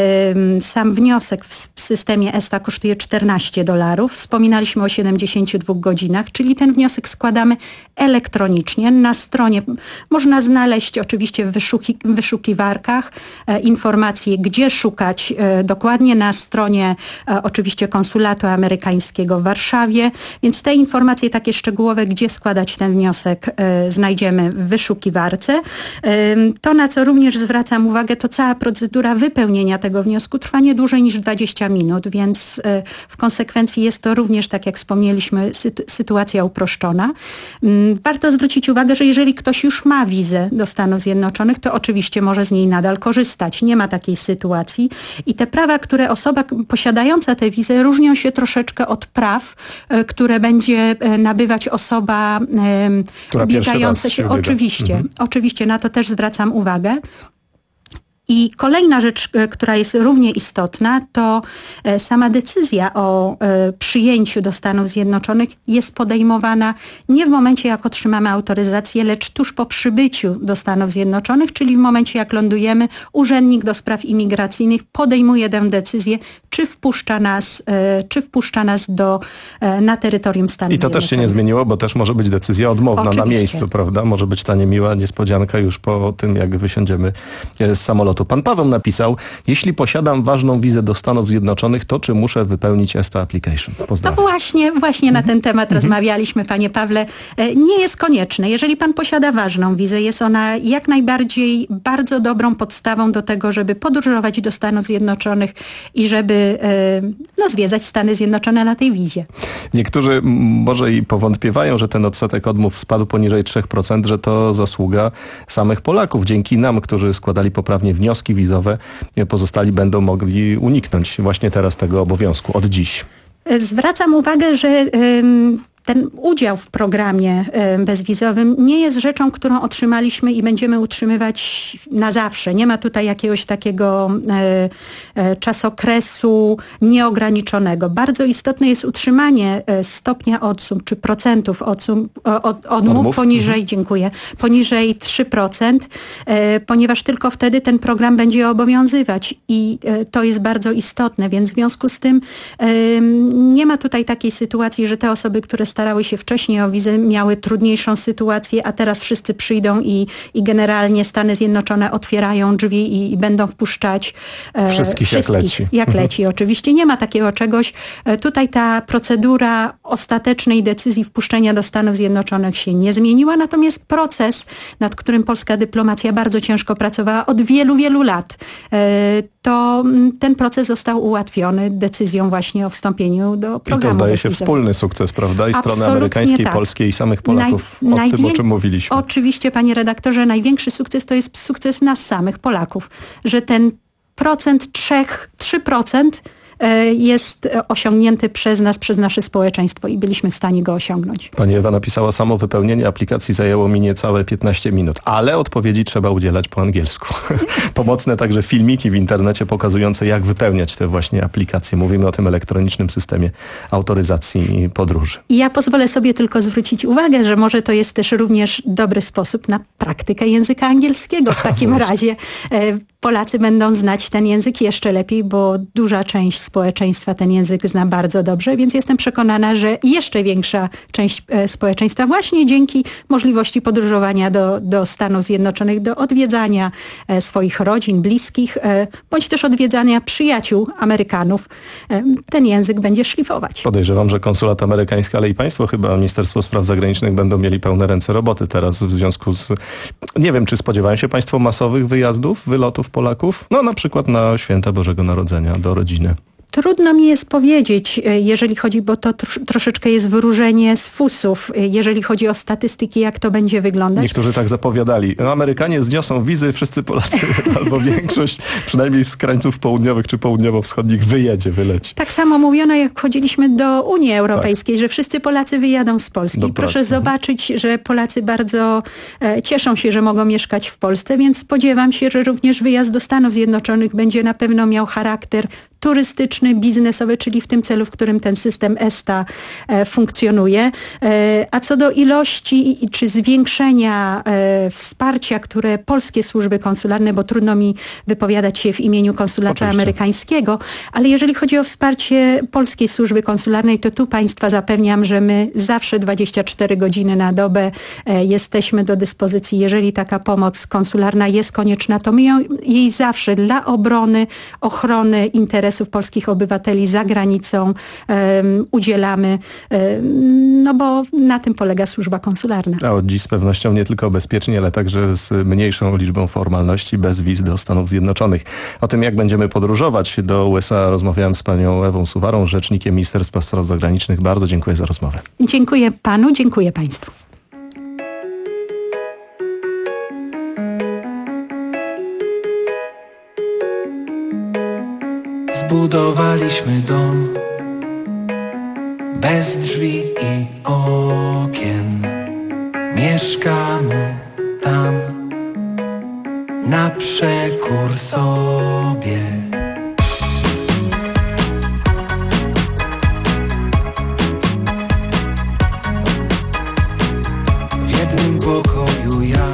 e, sam wniosek w w systemie ESTA kosztuje czternaście dolarów. Wspominaliśmy o siedemdziesięciu dwóch godzinach, czyli ten wniosek składamy elektronicznie na stronie. Można znaleźć oczywiście w wyszuki, wyszukiwarkach e, informacje, gdzie szukać e, dokładnie na stronie e, oczywiście konsulatu amerykańskiego w Warszawie, więc te informacje takie szczegółowe, gdzie składać ten wniosek e, znajdziemy w wyszukiwarce. E, to, na co również zwracam uwagę, to cała procedura wypełnienia tego wniosku trwa nie dłużej niż dwadzieścia minut, więc w konsekwencji jest to również, tak jak wspomnieliśmy, sytuacja uproszczona. Warto zwrócić uwagę, że jeżeli ktoś już ma wizę do Stanów Zjednoczonych, to oczywiście może z niej nadal korzystać. Nie ma takiej sytuacji i te prawa, które osoba posiadająca tę wizę, różnią się troszeczkę od praw, które będzie nabywać osoba która ubiegająca się. Oczywiście, mhm. oczywiście, na to też zwracam uwagę. I kolejna rzecz, która jest równie istotna, to sama decyzja o przyjęciu do Stanów Zjednoczonych jest podejmowana nie w momencie, jak otrzymamy autoryzację, lecz tuż po przybyciu do Stanów Zjednoczonych, czyli w momencie, jak lądujemy, urzędnik do spraw imigracyjnych podejmuje tę decyzję, czy wpuszcza nas, czy wpuszcza nas do, na terytorium Stanów Zjednoczonych. I to też się nie zmieniło, bo też może być decyzja odmowna Oczywiście. na miejscu, prawda? Może być ta niemiła niespodzianka już po tym, jak wysiądziemy z samolotu. lotu. Pan Paweł napisał, jeśli posiadam ważną wizę do Stanów Zjednoczonych, to czy muszę wypełnić E S T A application? Pozdrawiam. No właśnie, właśnie na ten temat rozmawialiśmy, panie Pawle. Nie jest konieczne. Jeżeli pan posiada ważną wizę, jest ona jak najbardziej bardzo dobrą podstawą do tego, żeby podróżować do Stanów Zjednoczonych i żeby no, zwiedzać Stany Zjednoczone na tej wizie. Niektórzy może i powątpiewają, że ten odsetek odmów spadł poniżej trzy procent, że to zasługa samych Polaków. Dzięki nam, którzy składali poprawnie wnioski wizowe, pozostali będą mogli uniknąć właśnie teraz tego obowiązku, od dziś. Zwracam uwagę, że ten udział w programie bezwizowym nie jest rzeczą, którą otrzymaliśmy i będziemy utrzymywać na zawsze. Nie ma tutaj jakiegoś takiego czasokresu nieograniczonego. Bardzo istotne jest utrzymanie stopnia odsum, czy procentów odsum, od, odmów, odmów poniżej, mhm. dziękuję, poniżej trzy procent, ponieważ tylko wtedy ten program będzie obowiązywać i to jest bardzo istotne, więc w związku z tym nie ma tutaj takiej sytuacji, że te osoby, które starały się wcześniej o wizę, miały trudniejszą sytuację, a teraz wszyscy przyjdą i, i generalnie Stany Zjednoczone otwierają drzwi i, i będą wpuszczać e, wszystkich, wszystkich jak leci. Jak leci. Oczywiście nie ma takiego czegoś. E, tutaj ta procedura ostatecznej decyzji wpuszczenia do Stanów Zjednoczonych się nie zmieniła, natomiast proces, nad którym polska dyplomacja bardzo ciężko pracowała od wielu, wielu lat, e, to ten proces został ułatwiony decyzją właśnie o wstąpieniu do programu. I to zdaje się bezwizowego. Wspólny sukces, prawda? I strony Absolutnie amerykańskiej, tak. polskiej i samych Polaków Naj, o tym, o czym mówiliśmy. Oczywiście, panie redaktorze, największy sukces to jest sukces nas samych, Polaków, że ten procent trzech, trzy procent jest osiągnięty przez nas, przez nasze społeczeństwo i byliśmy w stanie go osiągnąć. Pani Ewa napisała, samo wypełnienie aplikacji zajęło mi niecałe piętnaście minut, ale odpowiedzi trzeba udzielać po angielsku. Pomocne także filmiki w internecie pokazujące, jak wypełniać te właśnie aplikacje. Mówimy o tym elektronicznym systemie autoryzacji podróży. I ja pozwolę sobie tylko zwrócić uwagę, że może to jest też również dobry sposób na praktykę języka angielskiego. W takim razie Polacy będą znać ten język jeszcze lepiej, bo duża część społeczeństwa ten język zna bardzo dobrze, więc jestem przekonana, że jeszcze większa część społeczeństwa właśnie dzięki możliwości podróżowania do, do Stanów Zjednoczonych, do odwiedzania swoich rodzin, bliskich, bądź też odwiedzania przyjaciół Amerykanów, ten język będzie szlifować. Podejrzewam, że konsulat amerykański, ale i państwo chyba, Ministerstwo Spraw Zagranicznych będą mieli pełne ręce roboty teraz w związku z... Nie wiem, czy spodziewają się państwo masowych wyjazdów, wylotów Polaków? No na przykład na święta Bożego Narodzenia do rodziny. Trudno mi jest powiedzieć, jeżeli chodzi, bo to tr- troszeczkę jest wyróżnienie z fusów, jeżeli chodzi o statystyki, jak to będzie wyglądać. Niektórzy tak zapowiadali. No, Amerykanie zniosą wizy, wszyscy Polacy, albo większość, przynajmniej z krańców południowych czy południowo-wschodnich wyjedzie, wyleci. Tak samo mówiono, jak wchodziliśmy do Unii Europejskiej, tak, że wszyscy Polacy wyjadą z Polski. Do Proszę pracy. zobaczyć, że Polacy bardzo e, cieszą się, że mogą mieszkać w Polsce, więc spodziewam się, że również wyjazd do Stanów Zjednoczonych będzie na pewno miał charakter turystyczny, biznesowy, czyli w tym celu, w którym ten system E S T A e, funkcjonuje. E, a co do ilości czy zwiększenia e, wsparcia, które polskie służby konsularne, bo trudno mi wypowiadać się w imieniu konsulatu Oczywiście. amerykańskiego, ale jeżeli chodzi o wsparcie polskiej służby konsularnej, to tu państwa zapewniam, że my zawsze dwadzieścia cztery godziny na dobę e, jesteśmy do dyspozycji. Jeżeli taka pomoc konsularna jest konieczna, to my ją, jej zawsze dla obrony, ochrony interesów polskich obywateli za granicą um, udzielamy, um, no bo na tym polega służba konsularna. A od dziś z pewnością nie tylko bezpiecznie, ale także z mniejszą liczbą formalności, bez wiz do Stanów Zjednoczonych. O tym, jak będziemy podróżować do U S A, rozmawiałem z panią Ewą Suwarą, rzecznikiem Ministerstwa Spraw Zagranicznych. Bardzo dziękuję za rozmowę. Dziękuję panu, dziękuję państwu. Zbudowaliśmy dom bez drzwi i okien. Mieszkamy tam na przekór sobie. W jednym pokoju ja,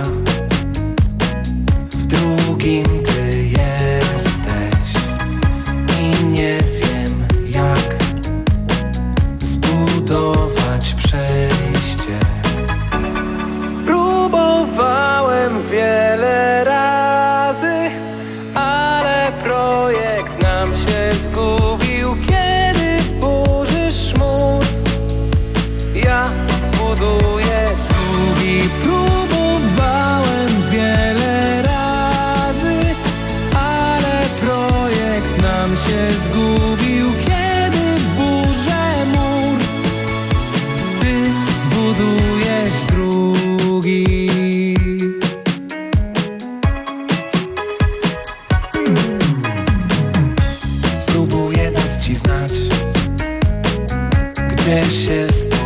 w drugim ty jesteś. I nie wiem, jak zbudować przejście. Próbowałem wiele razy,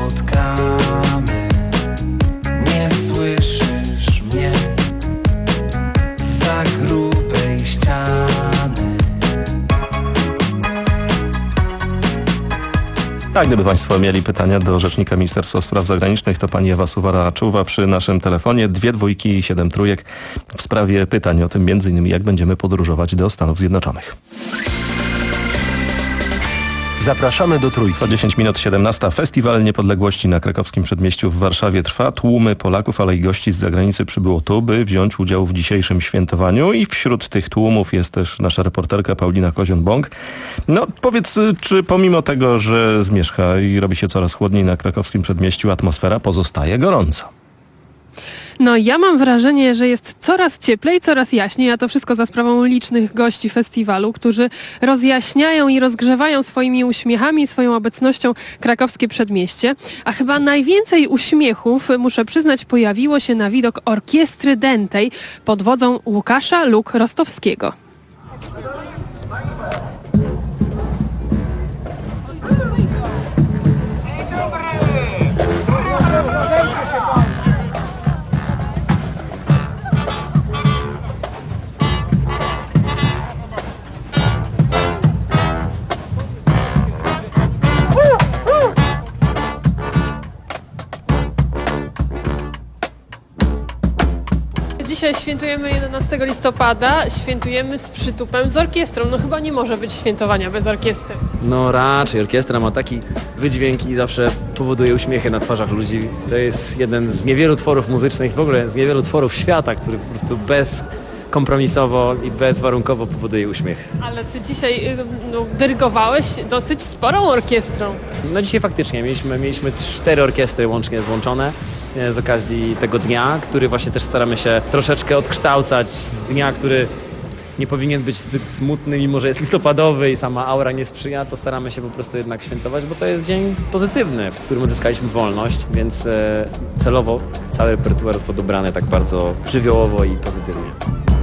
spotkamy. Nie słyszysz mnie zza grubej ściany. Tak, gdyby Państwo mieli pytania do Rzecznika Ministerstwa Spraw Zagranicznych, to pani Ewa Suwara czuwa przy naszym telefonie. Dwie dwójki i siedem trójek w sprawie pytań o tym, między innymi jak będziemy podróżować do Stanów Zjednoczonych. Zapraszamy do Trójki. Za dziesięć minut siedemnasta. Festiwal Niepodległości na krakowskim przedmieściu w Warszawie trwa. Tłumy Polaków, ale i gości z zagranicy przybyło tu, by wziąć udział w dzisiejszym świętowaniu i wśród tych tłumów jest też nasza reporterka Paulina Kozion-Bąk. No powiedz, czy pomimo tego, że zmierzcha i robi się coraz chłodniej na krakowskim przedmieściu, atmosfera pozostaje gorąca? No ja mam wrażenie, że jest coraz cieplej, coraz jaśniej, a to wszystko za sprawą licznych gości festiwalu, którzy rozjaśniają i rozgrzewają swoimi uśmiechami, swoją obecnością krakowskie przedmieście. A chyba najwięcej uśmiechów, muszę przyznać, pojawiło się na widok orkiestry dętej pod wodzą Łukasza Luk-Rostowskiego. Dzisiaj świętujemy jedenastego listopada, świętujemy z przytupem, z orkiestrą. No chyba nie może być świętowania bez orkiestry. No raczej, orkiestra ma taki wydźwięk i zawsze powoduje uśmiechy na twarzach ludzi. To jest jeden z niewielu tworów muzycznych, w ogóle z niewielu tworów świata, który po prostu bezkompromisowo i bezwarunkowo powoduje uśmiech. Ale ty dzisiaj no, dyrygowałeś dosyć sporą orkiestrą. No dzisiaj faktycznie mieliśmy, mieliśmy cztery orkiestry łącznie złączone z okazji tego dnia, który właśnie też staramy się troszeczkę odkształcać z dnia, który nie powinien być zbyt smutny, mimo że jest listopadowy i sama aura nie sprzyja, to staramy się po prostu jednak świętować, bo to jest dzień pozytywny, w którym odzyskaliśmy wolność, więc e, celowo cały repertuar został dobrany tak bardzo żywiołowo i pozytywnie.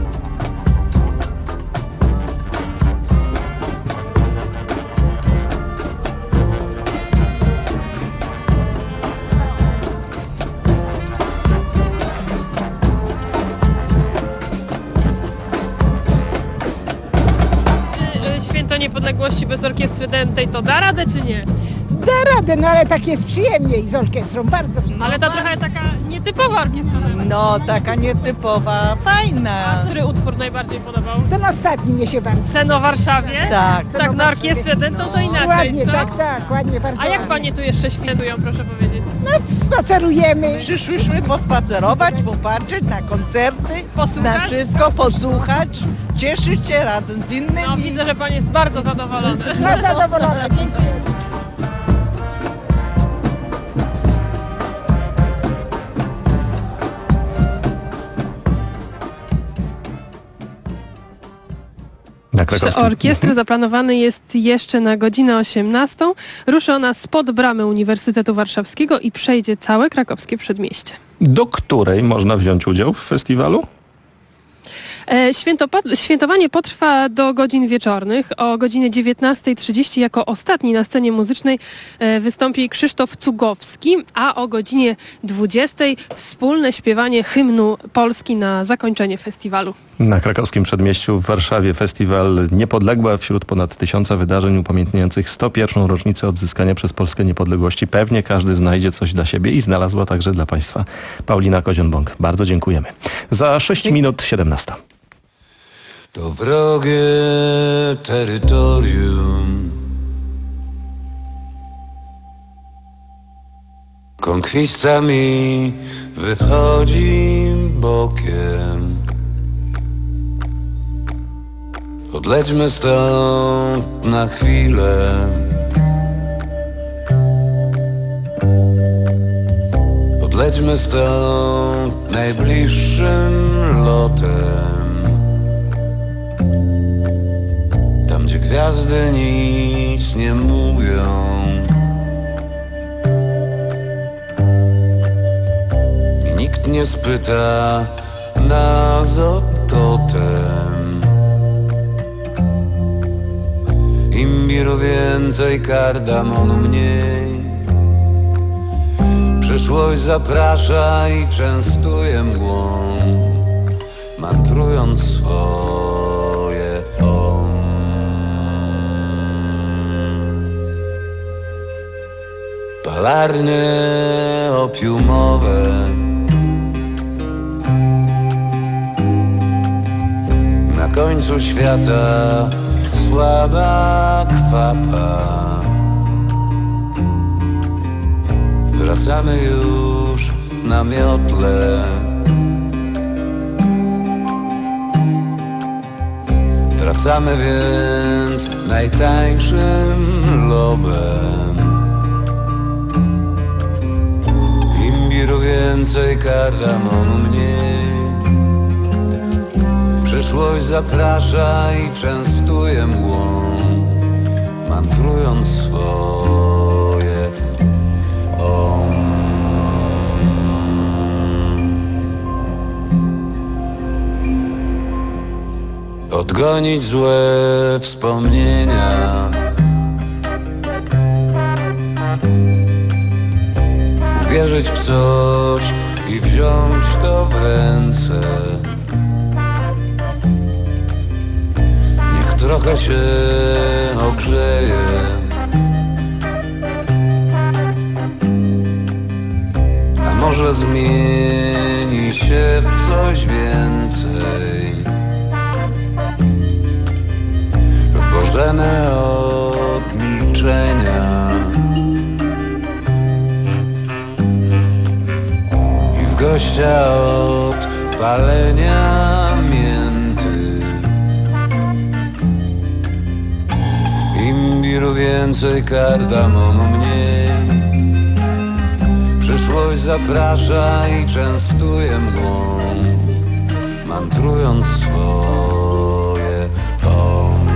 Niepodległości bez orkiestry dętej to da radę czy nie? Da radę, no ale tak jest przyjemniej z orkiestrą, bardzo przyjemnie. Ale ta trochę taka nietypowa orkiestra. No, taka nietypowa, fajna. A który utwór najbardziej podobał? Ten ostatni mnie się bardzo. Sen o Warszawie? Tak. Tak, na orkiestrę dętą to inaczej, Ładnie, co? tak, tak, ładnie, bardzo A jak ładnie. panie tu jeszcze świętują, proszę powiedzieć? No, spacerujemy. Przyszłyśmy pospacerować, popatrzeć na koncerty, Posłuchać? na wszystko, posłuchać, cieszyć się razem z innymi. No widzę, że pan jest bardzo zadowolony. No zadowolona, dziękuję. Orkiestry zaplanowany jest jeszcze na godzinę osiemnastą. Ruszy ona spod bramy Uniwersytetu Warszawskiego i przejdzie całe krakowskie przedmieście. Do której można wziąć udział w festiwalu? Świętowanie potrwa do godzin wieczornych. O godzinie dziewiętnastej trzydzieści jako ostatni na scenie muzycznej wystąpi Krzysztof Cugowski, a o godzinie dwudziestej wspólne śpiewanie hymnu Polski na zakończenie festiwalu. Na krakowskim przedmieściu w Warszawie festiwal Niepodległa wśród ponad tysiąca wydarzeń upamiętniających sto pierwszą rocznicę odzyskania przez Polskę niepodległości. Pewnie każdy znajdzie coś dla siebie i znalazła także dla Państwa Paulina Kozion-Bąk. Bardzo dziękujemy. Za sześć minut siedemnasta. To wrogie terytorium, konkwista mi wychodzi bokiem. Odlećmy stąd na chwilę, odlećmy stąd najbliższym lotem. Tam, gdzie gwiazdy nic nie mówią i nikt nie spyta nas o totem. Imbiru więcej, kardamonu mniej, Przyszłość zaprasza i częstuje mgłą, mantrując swoje om. Palarnie opiumowe na końcu świata, słaba kwapa. Wracamy już na miotle, wracamy więc najtańszym lobem. Imbiru więcej, kardamonu mniej. Przyszłość zaprasza i częstuje mgłą, mantrując swoje om. Odgonić złe wspomnienia, uwierzyć w coś i wziąć to w ręce. Niech trochę się ogrzeje, a może zmieni się w coś więcej. W bożene od milczenia i w gościa od palenia mięty. Imbiru więcej, kardamonu mniej. Przyszłość zaprasza i częstuje mgłą, mantrując swoje om.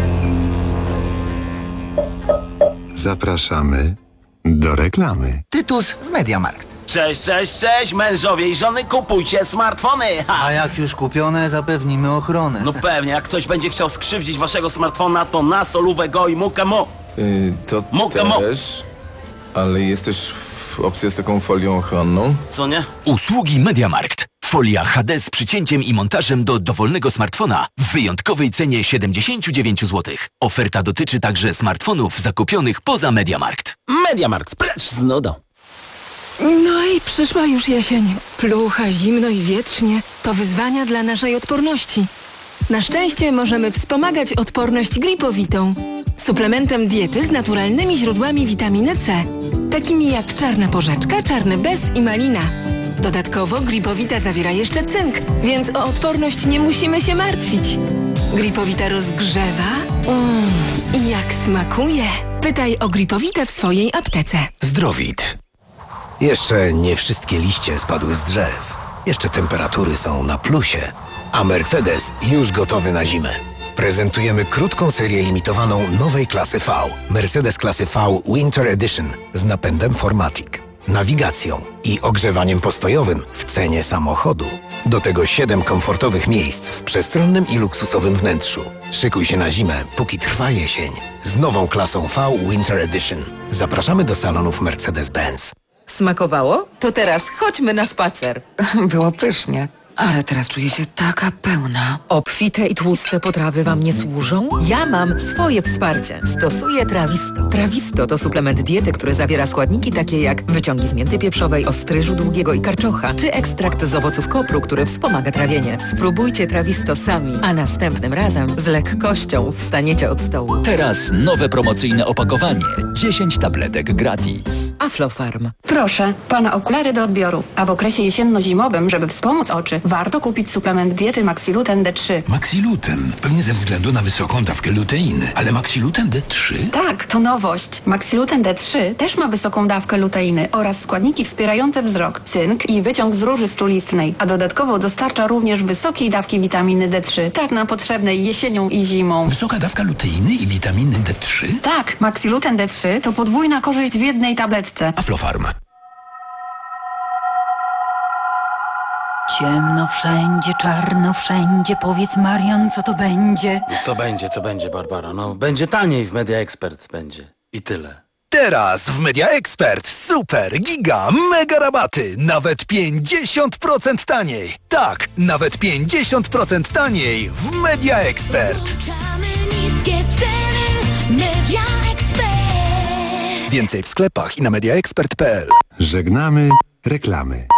Zapraszamy do reklamy. Tytus w Mediamarkt. Cześć, cześć, cześć, mężowie i żony, kupujcie smartfony! Ha. A jak już kupione, zapewnimy ochronę. No pewnie, jak ktoś będzie chciał skrzywdzić waszego smartfona, to na solówę go i mukę mo. Yy, to Mukę też, ale jest też w opcja z taką folią ochronną. Co nie? Usługi Mediamarkt. Folia H D z przycięciem i montażem do dowolnego smartfona w wyjątkowej cenie siedemdziesiąt dziewięć złotych. Oferta dotyczy także smartfonów zakupionych poza Mediamarkt. Mediamarkt, precz z nudą. No i przyszła już jesień. Plucha, zimno i wietrznie to wyzwania dla naszej odporności. Na szczęście możemy wspomagać odporność gripowitą. Suplementem diety z naturalnymi źródłami witaminy C, takimi jak czarna porzeczka, czarny bez i malina. Dodatkowo gripowita zawiera jeszcze cynk, więc o odporność nie musimy się martwić. Gripowita rozgrzewa mm, i jak smakuje. Pytaj o gripowitę w swojej aptece. Zdrowit. Jeszcze nie wszystkie liście spadły z drzew. Jeszcze temperatury są na plusie. A Mercedes już gotowy na zimę. Prezentujemy krótką serię limitowaną nowej klasy V. Mercedes klasy V Winter Edition z napędem four matic, nawigacją i ogrzewaniem postojowym w cenie samochodu. Do tego siedem komfortowych miejsc w przestronnym i luksusowym wnętrzu. Szykuj się na zimę, póki trwa jesień. Z nową klasą V Winter Edition. Zapraszamy do salonów Mercedes-Benz. Smakowało? To teraz chodźmy na spacer. Było pysznie. Ale teraz czuję się taka pełna. Obfite i tłuste potrawy wam nie służą? Ja mam swoje wsparcie. Stosuję Trawisto. Trawisto to suplement diety, który zawiera składniki takie jak wyciągi z mięty pieprzowej, ostryżu długiego i karczocza, czy ekstrakt z owoców kopru, który wspomaga trawienie. Spróbujcie Trawisto sami, a następnym razem z lekkością wstaniecie od stołu. Teraz nowe promocyjne opakowanie. dziesięć tabletek gratis. Aflofarm. Proszę, pana okulary do odbioru. A w okresie jesienno-zimowym, żeby wspomóc oczy, warto kupić suplement diety Maxiluten D trzy. Maxiluten? Pewnie ze względu na wysoką dawkę luteiny. Ale Maxiluten D trzy? Tak, to nowość. Maxiluten D trzy też ma wysoką dawkę luteiny oraz składniki wspierające wzrok, cynk i wyciąg z róży strulistnej, a dodatkowo dostarcza również wysokiej dawki witaminy D trzy, tak nam potrzebnej jesienią i zimą. Wysoka dawka luteiny i witaminy D trzy? Tak, Maxiluten D trzy to podwójna korzyść w jednej tabletce. Aflofarm. Ciemno wszędzie, czarno wszędzie. Powiedz, Marian, co to będzie? Co będzie, co będzie, Barbara? No, będzie taniej w Media Expert, będzie. I tyle. Teraz w Media Expert super, giga, mega rabaty. Nawet pięćdziesiąt procent taniej. Tak, nawet pięćdziesiąt procent taniej w Media Expert. Więcej w sklepach i na media expert kropka p l. Żegnamy reklamy.